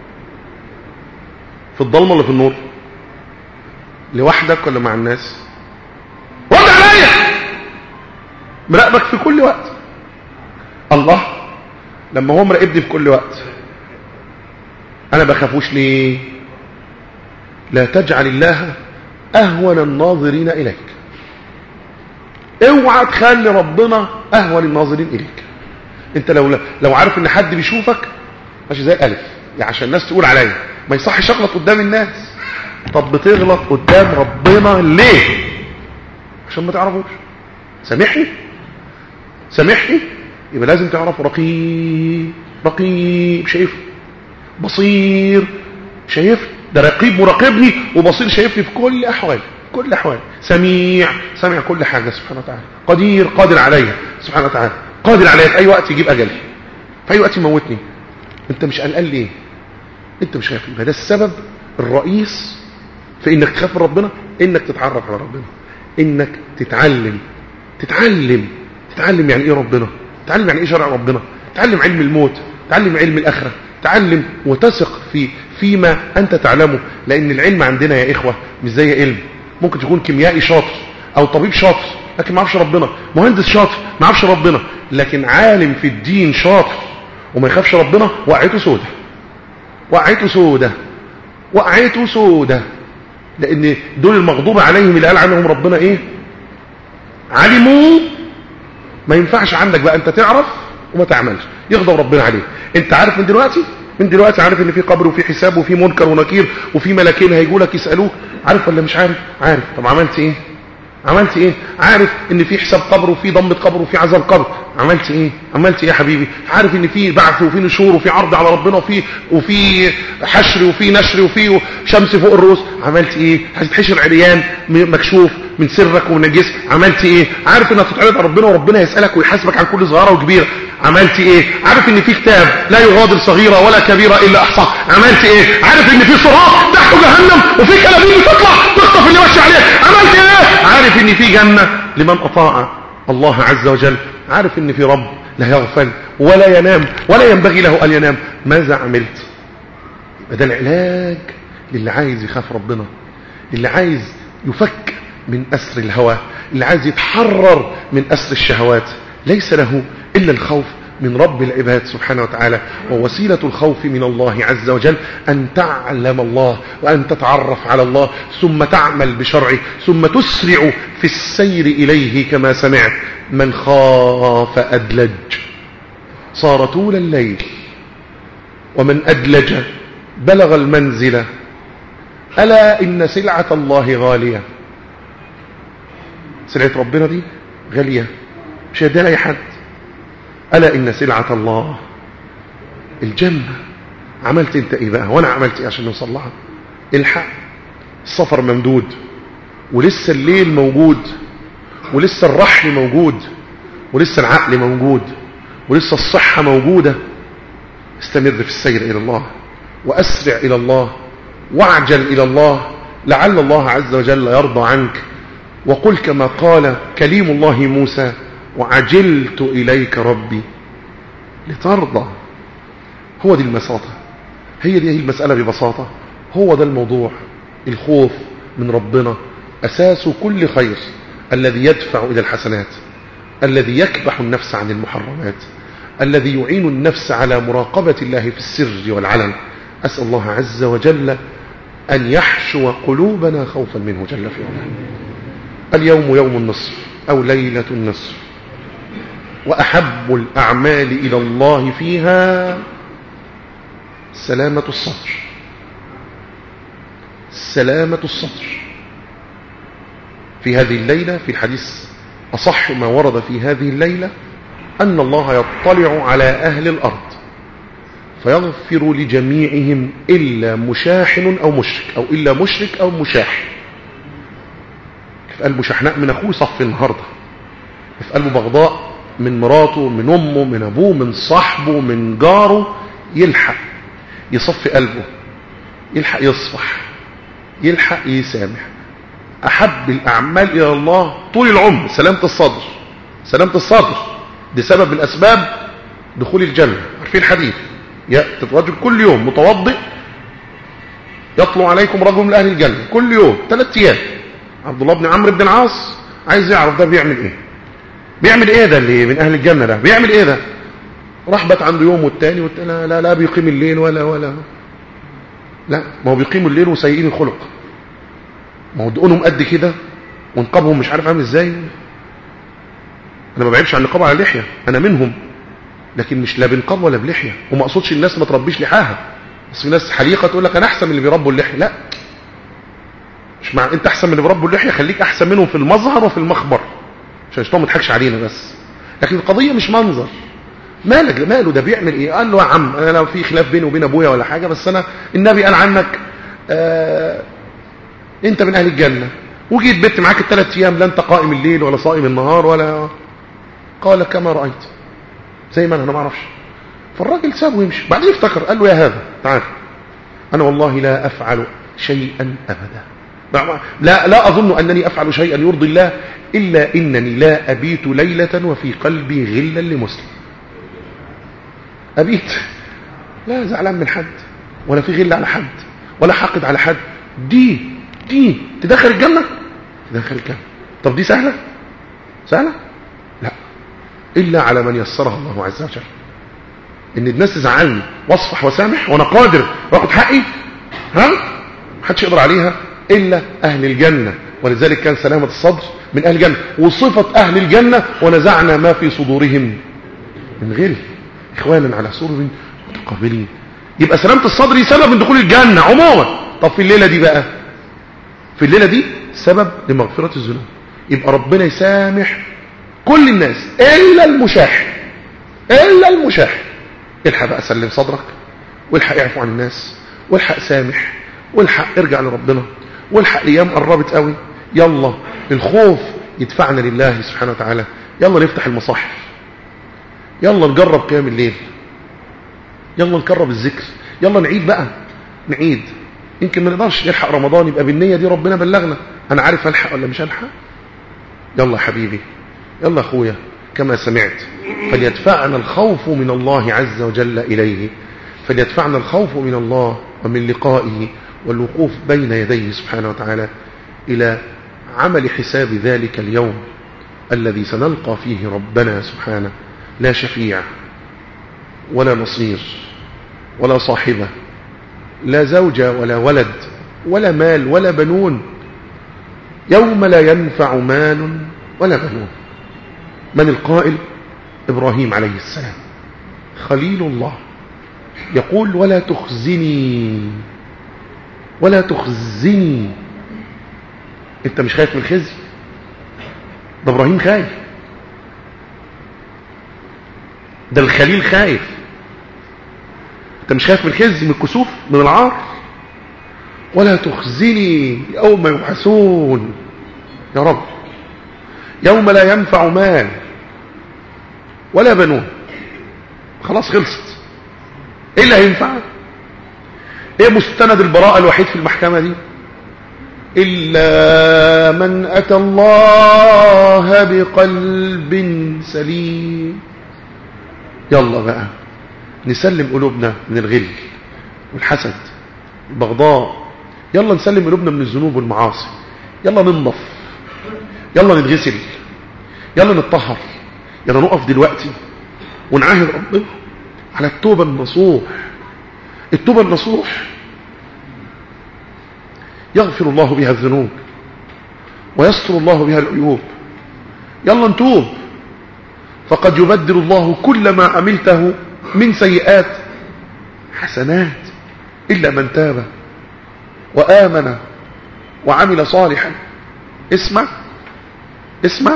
في الضلمه ولا في النور؟ لوحدك ولا مع الناس؟ رد عليا. مراقبك في كل وقت. الله لما هو مراقبني في كل وقت انا بخافوش ليه؟ لا تجعل الله اهون الناظرين اليك. اوعى تخلي ربنا اهون الناظرين اليك. انت لو لو عارف ان حد بيشوفك ماشي زي الالف يعني عشان الناس تقول عليا، ما يصحش اغلط قدام الناس. طب بتغلط قدام ربنا ليه؟ عشان ما تعرفوش. سامحني سامحني يبقى لازم تعرف رقيب. رقيب شايف، بصير شايف، ده رقيب مراقبني وبصير شايفني في كل احوال، كل احوال. سميع سميع كل حاجه سبحانه وتعالى. قدير قادر عليا سبحانه وتعالى، قادر عليا في اي وقت يجيب اجلي، في اي وقت يموتني. انت مش قلقان ليه؟ انت مش خايف. يبقى ده السبب الرئيس في انك تخاف من ربنا، انك تتعرف على ربنا، انك تتعلم تتعلم تتعلم يعني ايه ربنا، تتعلم يعني ايه شرع ربنا، تتعلم علم الموت، تتعلم علم الاخره، تعلم وتثق في فيما انت تعلمه. لان العلم عندنا يا اخوه مش زي علم. ممكن تكون كيميائي شاطر او طبيب شاطر لكن ما عرفش ربنا، مهندس شاطر ما عرفش ربنا، لكن عالم في الدين شاطر وما يخافش ربنا وقعته سودة، وقعته سودة، وقعته سودة. لان دول المغضوب عليهم اللي قال عنهم ربنا ايه؟ علموا ما ينفعش عندك بقى انت تعرف وما تعملش، يغضب ربنا عليه. انت عارف من دلوقتي من دلوقتي عارف ان في قبر وفي حساب وفي منكر ونكير وفي ملكين هيجوا لك يسالوك، عارف ولا مش عارف؟ عارف. طب عملت ايه؟ عملت ايه؟ عارف ان في حساب قبر وفي ضمة قبر وفي عذاب قبر، عملت ايه؟ عملت ايه يا حبيبي؟ عارف ان في بعث وفي نشور وفي عرض على ربنا وفي وفي حشر وفي نشر وفي شمس فوق الرؤوس، عملت ايه؟ هتتحشر عريان مكشوف من سرك ومن الجسم، عملت ايه؟ عارف انك هتتعرض على ربنا وربنا يسالك ويحاسبك عن كل صغيره وكبيره، عملت ايه؟ عارف ان في كتاب لا يغادر صغيره ولا كبيره الا احصاها، عملت ايه؟ عارف ان في صراط تحته جهنم وفي كلابين بتطلع تخطف اللي ماشي عليه، عملت ايه؟ عارف ان في جنه لمن اطاع الله عز وجل، عارف ان في رب لا يغفل ولا ينام ولا ينبغي له ان ينام، ماذا عملت؟ ده العلاج للي عايز يخاف ربنا، اللي عايز يفك من أسر الهوى، اللي عايز يتحرر من أسر الشهوات. ليس له إلا الخوف من رب العباد سبحانه وتعالى، ووسيلة الخوف من الله عز وجل أن تعلم الله وأن تتعرف على الله، ثم تعمل بشرعه، ثم تسرع في السير إليه. كما سمعت: من خاف أدلج صار طول الليل، ومن أدلج بلغ المنزل، ألا إن سلعة الله غالية. سلعة ربنا دي غالية، مش هيديها لأي حد. ألا إن سلعة الله الجنة. عملت انت ايه بقى وانا عملت ايه عشان نوصل لها؟ الحق، السفر ممدود، ولسه الليل موجود، ولسه الرحل موجود، ولسه العقل موجود، ولسه الصحة موجودة. استمر في السير إلى الله، وأسرع إلى الله، واعجل إلى الله، لعل الله عز وجل يرضى عنك. وقل كما قال كليم الله موسى: وعجلت إليك ربي لترضى. هو دي المساطة، هي دي هي المسألة ببساطة. هو ده الموضوع. الخوف من ربنا أساس كل خير، الذي يدفع إلى الحسنات، الذي يكبح النفس عن المحرمات، الذي يعين النفس على مراقبة الله في السر والعلن. أسأل الله عز وجل أن يحشو قلوبنا خوفا منه جل في علاه. اليوم يوم النصف أو ليلة النصف، وأحب الأعمال إلى الله فيها سلامة الصدر. سلامة الصدر في هذه الليلة. في الحديث أصح ما ورد في هذه الليلة أن الله يطلع على أهل الأرض فيغفر لجميعهم إلا مشاحن أو مشرك، أو إلا مشرك أو مشاح. في قلبه شحناء من أخوه صف النهاردة، في قلبه بغضاء من مراته، من أمه، من أبوه، من صاحبه، من جاره، يلحق يصفي قلبه، يلحق يصفح، يلحق يسامح. أحب الأعمال إلى الله طول العمر سلامة الصدر. سلامة الصدر دي سبب من أسباب دخول الجنة. عارفين الحديث؟ يأتي الرجل كل يوم متوضئ يطلع عليكم رجل من أهل الجنة كل يوم ثلاث أيام. عبد الله بن عمرو بن العاص عايز يعرف ده بيعمل إيه، بيعمل إيه ده اللي من أهل الجنة ده، بيعمل إيه ده؟ رحبت عنده يوم والتاني والتاني، لا لا لا بيقيم الليل ولا ولا لا، ما هو بيقيم الليل وسيئين الخلق، ما هو دقونهم قد كده ونقابهم مش عارف عامل ازاي. انا ما بعيبش عن نقاب على اللحيه، انا منهم، لكن مش لا بنقاب ولا بلحيه. وما اقصدش الناس ما تربيش لحاها، بس في ناس حليقه تقول لك انا احسن من اللي بيربوا اللحيه. لا، مش مع انت احسن من اللي بيربوا اللحيه، خليك احسن منهم في المظهر وفي المخبر عشان الشيطان ما يضحكش علينا بس. لكن القضيه مش منظر. مالك ماله ده بيعمل ايه؟ قال له يا عم انا لو في خلاف بيني وبين ابويا ولا حاجه، بس انا النبي قال عنك آه انت من اهل الجنه، وجيت بيت معاك الثلاث ايام لا انت قائم الليل ولا صائم النهار ولا. قال كما رايت، زي ما انا ما اعرفش. فالراجل سابه ويمشي. بعدين افتكر قال له يا هذا تعال، انا والله لا افعل شيئا ابدا، لا لا اظن انني افعل شيئا يرضي الله الا انني لا ابيت ليله وفي قلبي غلا لمسلم. أبيت لا زعلان من حد ولا في غل على حد ولا حاقد على حد. دي دي تدخل الجنة، تدخل الجنة. طب دي سهلة؟ سهلة؟ لا، إلا على من يسرها الله عز وجل. إن الناس تزعلني واصفح وسامح وأنا قادر وأخذ حقي، ها؟ محدش يقدر عليها إلا أهل الجنة ولذلك كان سلامة الصدر من أهل الجنة، وصفة أهل الجنة ونزعنا ما في صدورهم من غيره إخوانا على سرر متقابلين. يبقى سلامة الصدر سبب من دخول الجنة عموما. طب في الليلة دي بقى، في الليلة دي سبب لمغفرة الذنوب. يبقى ربنا يسامح كل الناس إلا المشاح، إلا المشاح. الحق بقى سلم صدرك، والحق يعفو عن الناس، والحق سامح، والحق ارجع لربنا، والحق الايام قربت قوي. يلا الخوف يدفعنا لله سبحانه وتعالى. يلا نفتح المصاحف، يلا نجرب قيام الليل، يلا نكرب الذكر، يلا نعيد بقى، نعيد. يمكن ما نقدرش نلحق رمضان، يبقى بالنية دي ربنا بلغنا. انا عارف الحق ولا مش الحق. يلا حبيبي، يلا اخويا، كما سمعت فليدفعنا الخوف من الله عز وجل إليه، فليدفعنا الخوف من الله ومن لقائه والوقوف بين يديه سبحانه وتعالى إلى عمل حساب ذلك اليوم الذي سنلقى فيه ربنا سبحانه، لا شفيع ولا نصير ولا صاحبة، لا زوجة ولا ولد ولا مال ولا بنون. يوم لا ينفع مال ولا بنون. من القائل؟ إبراهيم عليه السلام خليل الله، يقول ولا تخزني ولا تخزني. انت مش خايف من الخزي؟ ده إبراهيم خايف، ده الخليل خايف. انت مش خايف من الخزي، من الكسوف، من العار؟ ولا تخزني يوم يبعثون. يا رب يوم لا ينفع مال ولا بنون. خلاص خلصت. ايه اللي هينفع؟ ايه مستند البراءة الوحيد في المحكمة دي؟ إلا من أتى الله بقلب سليم. يلا بقى نسلم قلوبنا من الغل والحسد والبغضاء. يلا نسلم قلوبنا من الذنوب والمعاصي. يلا ننضف، يلا نتغسل، يلا نتطهر. يلا نقف دلوقتي ونعاهد ربنا على التوبة النصوح. التوبة النصوح يغفر الله بها الذنوب ويستر الله بها العيوب. يلا نتوب، فقد يبدل الله كل ما عملته من سيئات حسنات إلا من تاب وآمن وعمل صالحا. اسمع اسمع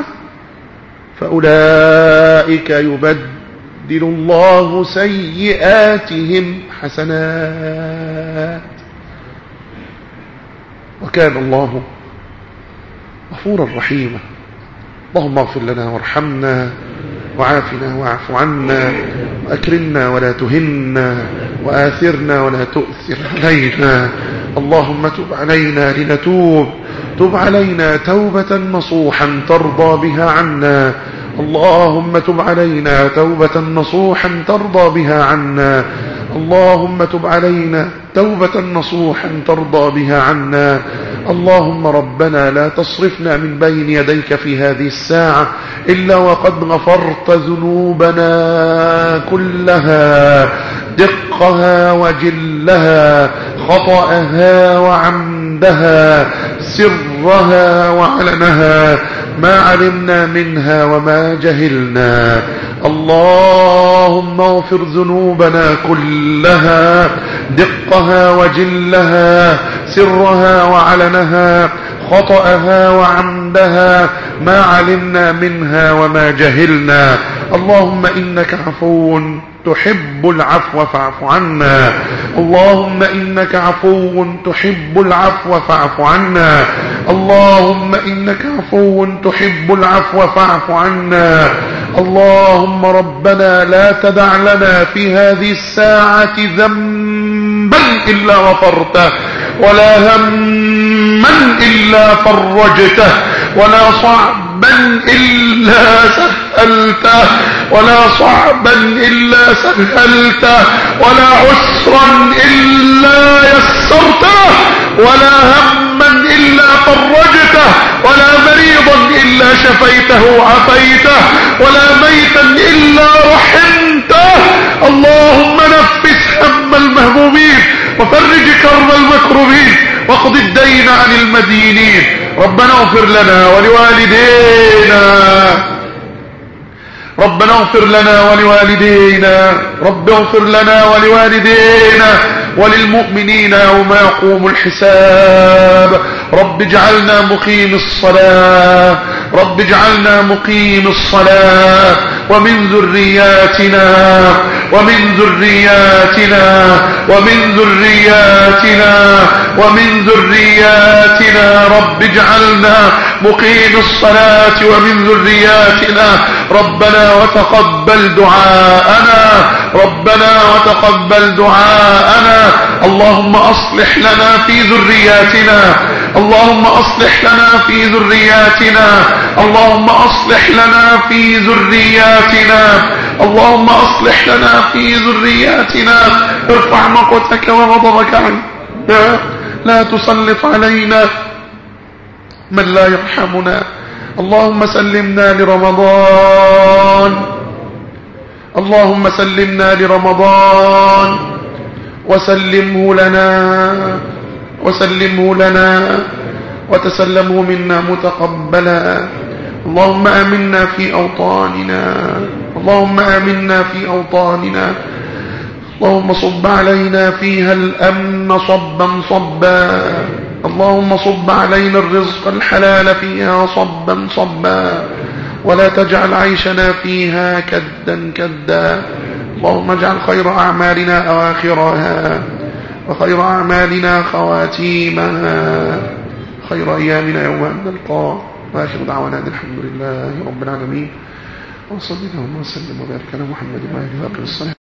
فأولئك يبدل الله سيئاتهم حسنات وكان الله غفورا رحيما. اللهم اغفر لنا وارحمنا وعافنا واعف عنا وأكرمنا ولا تهنا وآثرنا ولا تؤثر علينا. اللهم تب علينا لنتوب، تب علينا توبة نصوحا ترضى بها عنا. اللهم تب علينا توبة نصوحا ترضى بها عنا. اللهم تب علينا توبة نصوحا ترضى بها عنا. اللهم ربنا لا تصرفنا من بين يديك في هذه الساعة إلا وقد غفرت ذنوبنا كلها، دقها وجلها، خطأها وعمدها، سرها وعلنها، ما علمنا منها وما جهلنا. اللهم اغفر ذنوبنا كلها، دقها وجلها، سرها وعلنها، خطأها وعمدها، ما علمنا منها وما جهلنا. اللهم إنك عفو تحب العفو فاعف عنا. اللهم إنك عفو تحب العفو فاعف عنا. اللهم إنك عفو تحب العفو فاعف عنا. اللهم ربنا لا تدع لنا في هذه الساعة ذنبا إلا غفرته، ولا هما إلا فرجته، ولا صعبا إلا سهلته، ولا صعبا إلا سهلته، ولا عسرا إلا يسرته، ولا هما إلا فرجته، ولا مريضا إلا شفيته وعافيته، ولا ميتا إلا رحمته. اللهم نفس هم المهمومين وفرج كرب المكروبين واقض الدين عن المدينين ربنا اغفر لنا ولوالدينا ربنا اغفر لنا ولوالدينا رب اغفر لنا ولوالدينا وللمؤمنين يوم يقوم الحساب. رب اجعلنا مقيم الصلاة رب اجعلنا مقيم الصلاة ومن ذرياتنا ومن ذرياتنا ومن ذرياتنا ومن ذرياتنا رب اجعلنا مقيم الصلاة ومن ذرياتنا. ربنا وتقبل دعاءنا ربنا وتقبل دعاءنا. اللهم أصلح لنا في ذرياتنا اللهم أصلح لنا في ذرياتنا اللهم أصلح لنا في ذرياتنا اللهم أصلح لنا في ذرياتنا. ارفع مقتك وغضبك عنا لا تسلط علينا من لا يرحمنا. اللهم سلمنا لرمضان اللهم سلمنا لرمضان وسلمه لنا وسلمه لنا وتسلمه منا متقبلا. اللهم آمنا في أوطاننا اللهم آمنا في أوطاننا. اللهم صب علينا فيها الأمن صبا صبا. اللهم صب علينا الرزق الحلال فيها صبا صبا ولا تجعل عيشنا فيها كدا كدا. اللهم اجعل خير أعمالنا أواخرها وخير أعمالنا خواتيمها خير أيامنا يوم أن نلقاه. وآخر دعوانا الحمد لله رب العالمين وصلى اللهم وسلم وبارك على محمد وعلى آله وصحبه.